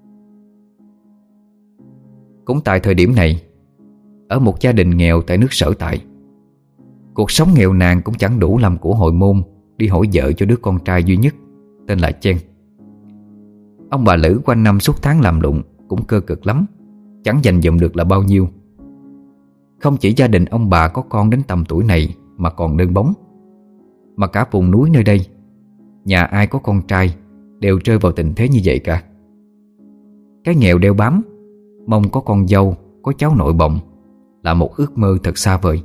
Cũng tại thời điểm này, ở một gia đình nghèo tại nước Sở Tại, cuộc sống nghèo nàn cũng chẳng đủ làm của hồi môn đi hỏi vợ cho đứa con trai duy nhất tên là Chen. Ông bà Lữ quanh năm suốt tháng làm lụng cũng cơ cực lắm, chẳng dành dụm được là bao nhiêu. Không chỉ gia đình ông bà có con đến tầm tuổi này mà còn đơn bóng, mà cả vùng núi nơi đây, nhà ai có con trai đều rơi vào tình thế như vậy cả. Cái nghèo đeo bám, mong có con dâu, có cháu nội bồng là một ước mơ thật xa vời.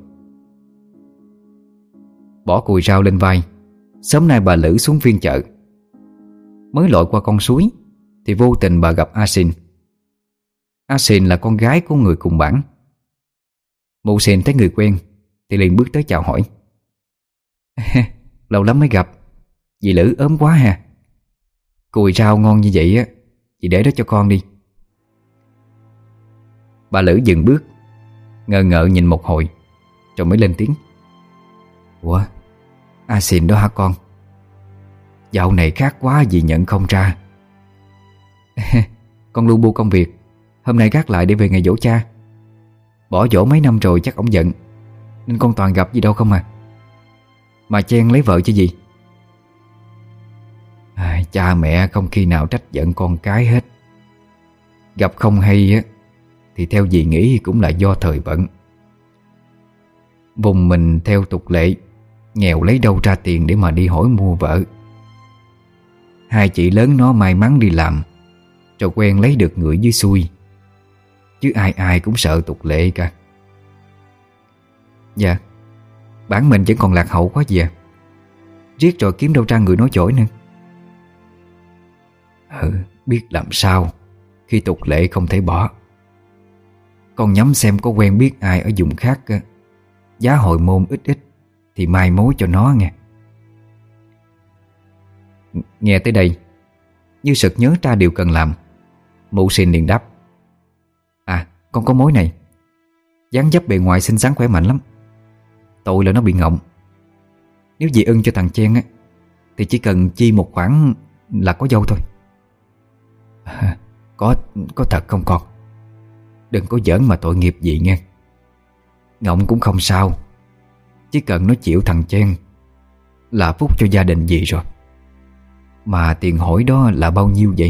Bỏ cùi rau lên vai, sớm nay bà Lữ xuống phiên chợ. Mới lội qua con suối thì vô tình bà gặp A Xin. A Xin là con gái của người cùng bản. Mụ Xin thấy người quen thì liền bước tới chào hỏi: "Lâu lắm mới gặp, dì Lữ ốm quá ha. Cùi rau ngon như vậy á, chị để đó cho con đi." Bà Lữ dừng bước, ngờ ngợ nhìn một hồi, rồi mới lên tiếng: "Ủa, A Xin đó hả con? Dạo này khác quá dì nhận không ra." "Con lu bu công việc, hôm nay gác lại để về ngày giỗ cha. Bỏ dỗ mấy năm rồi chắc ổng giận, nên con toàn gặp gì đâu không à. Mà Chen lấy vợ chứ gì." Cha mẹ không khi nào trách giận con cái hết. Gặp không hay á thì theo dì nghĩ cũng là do thời vận. Vùng mình theo tục lệ, nghèo lấy đâu ra tiền để mà đi hỏi mua vợ. Hai chị lớn nó may mắn đi làm, rồi quen lấy được người dưới xuôi, chứ ai ai cũng sợ tục lệ cả." "Dạ, bản mình vẫn còn lạc hậu quá dì à. Riết rồi kiếm đâu ra người nói chổi nữa." Biết làm sao khi tục lệ không thể bỏ. Con nhắm xem có quen biết ai ở vùng khác giá hồi môn ít ít thì mai mối cho nó nghe." Nghe tới đây, như sực nhớ ra điều cần làm, mụ Xin liền đáp: "Con có mối này. Dáng dấp bề ngoài xinh xắn khỏe mạnh lắm. Tội là nó bị ngọng. Nếu dì ưng cho thằng Chen á thì chỉ cần chi một khoản là có dâu thôi." Có thật không con? Đừng có giỡn mà tội nghiệp gì nghe. Ngọng cũng không sao, chỉ cần nó chịu thằng Chen là phúc cho gia đình dì rồi. Mà tiền hỏi đó là bao nhiêu vậy?"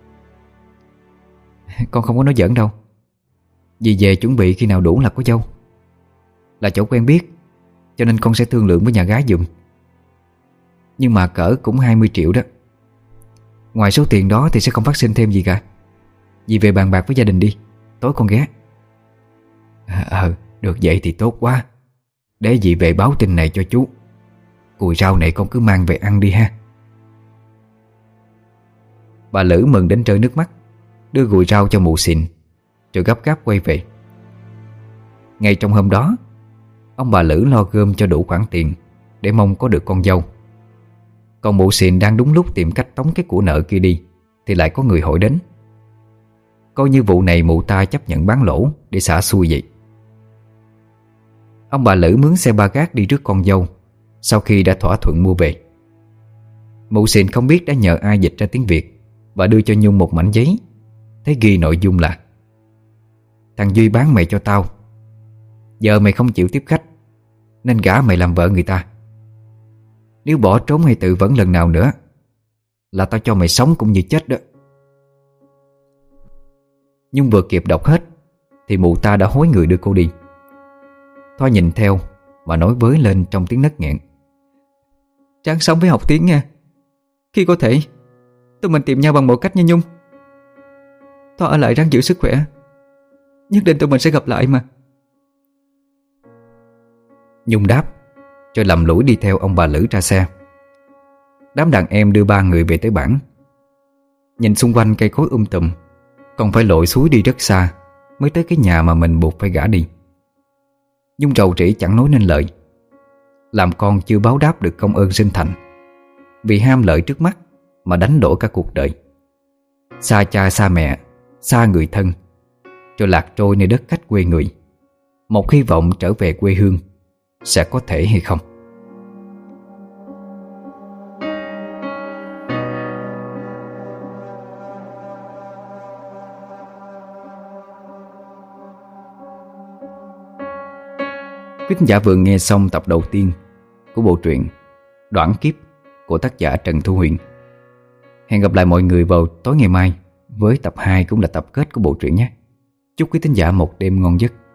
"Con không có nói giỡn đâu. Dì về chuẩn bị khi nào đủ là có dâu. Là chỗ quen biết, cho nên con sẽ thương lượng với nhà gái giùm. Nhưng mà cỡ cũng 20 triệu đó. Ngoài số tiền đó thì sẽ không phát sinh thêm gì cả. Dì về bàn bạc với gia đình đi, tối con ghé." Được vậy thì tốt quá. Để dì về báo tin này cho chú. Cùi rau này con cứ mang về ăn đi ha." Bà Lữ mừng đến rơi nước mắt, đưa cùi rau cho mụ Xin, rồi gấp gáp quay về. Ngay trong hôm đó, ông bà Lữ lo gom cho đủ khoản tiền để mong có được con dâu. Còn mụ xìn đang đúng lúc tìm cách tống cái của nợ kia đi thì lại có người hỏi đến. Coi như vụ này mụ ta chấp nhận bán lỗ để xả xui vậy. Ông bà Lữ mướn xe ba gác đi rước con dâu sau khi đã thỏa thuận mua về. Mụ xìn không biết đã nhờ ai dịch ra tiếng Việt và đưa cho Nhung một mảnh giấy, thấy ghi nội dung là: thằng Duy bán mày cho tao, giờ mày không chịu tiếp khách nên gả mày làm vợ người ta. Nếu bỏ trốn hay tự vấn lần nào nữa là tao cho mày sống cũng như chết đó. Nhung vừa kịp đọc hết thì mụ ta đã hối người đưa cô đi. Thoa nhìn theo mà nói với lên trong tiếng nấc nghẹn: ráng sống với học tiếng nha. Khi có thể tụi mình tìm nhau bằng mọi cách nha Nhung. Thoa ở lại ráng giữ sức khỏe, nhất định tụi mình sẽ gặp lại mà. Nhung đáp rồi lầm lũi đi theo ông bà Lữ ra xe. Đám đàn em đưa ba người về tới bản. Nhìn xung quanh cây cối tùm, còn phải lội suối đi rất xa mới tới cái nhà mà mình buộc phải gả đi. Nhung rầu rĩ chẳng nói nên lời. Làm con chưa báo đáp được công ơn sinh thành, vì ham lợi trước mắt mà đánh đổi cả cuộc đời. Xa cha xa mẹ, xa người thân, cho lạc trôi nơi đất khách quê người. Một hy vọng trở về quê hương sẽ có thể hay không? Quý thính giả vừa nghe xong tập đầu tiên của bộ truyện Đoản Kiếp của tác giả Trần Thu Huyền. Hẹn gặp lại mọi người vào tối ngày mai với tập 2 cũng là tập kết của bộ truyện nhé. Chúc quý thính giả một đêm ngon giấc.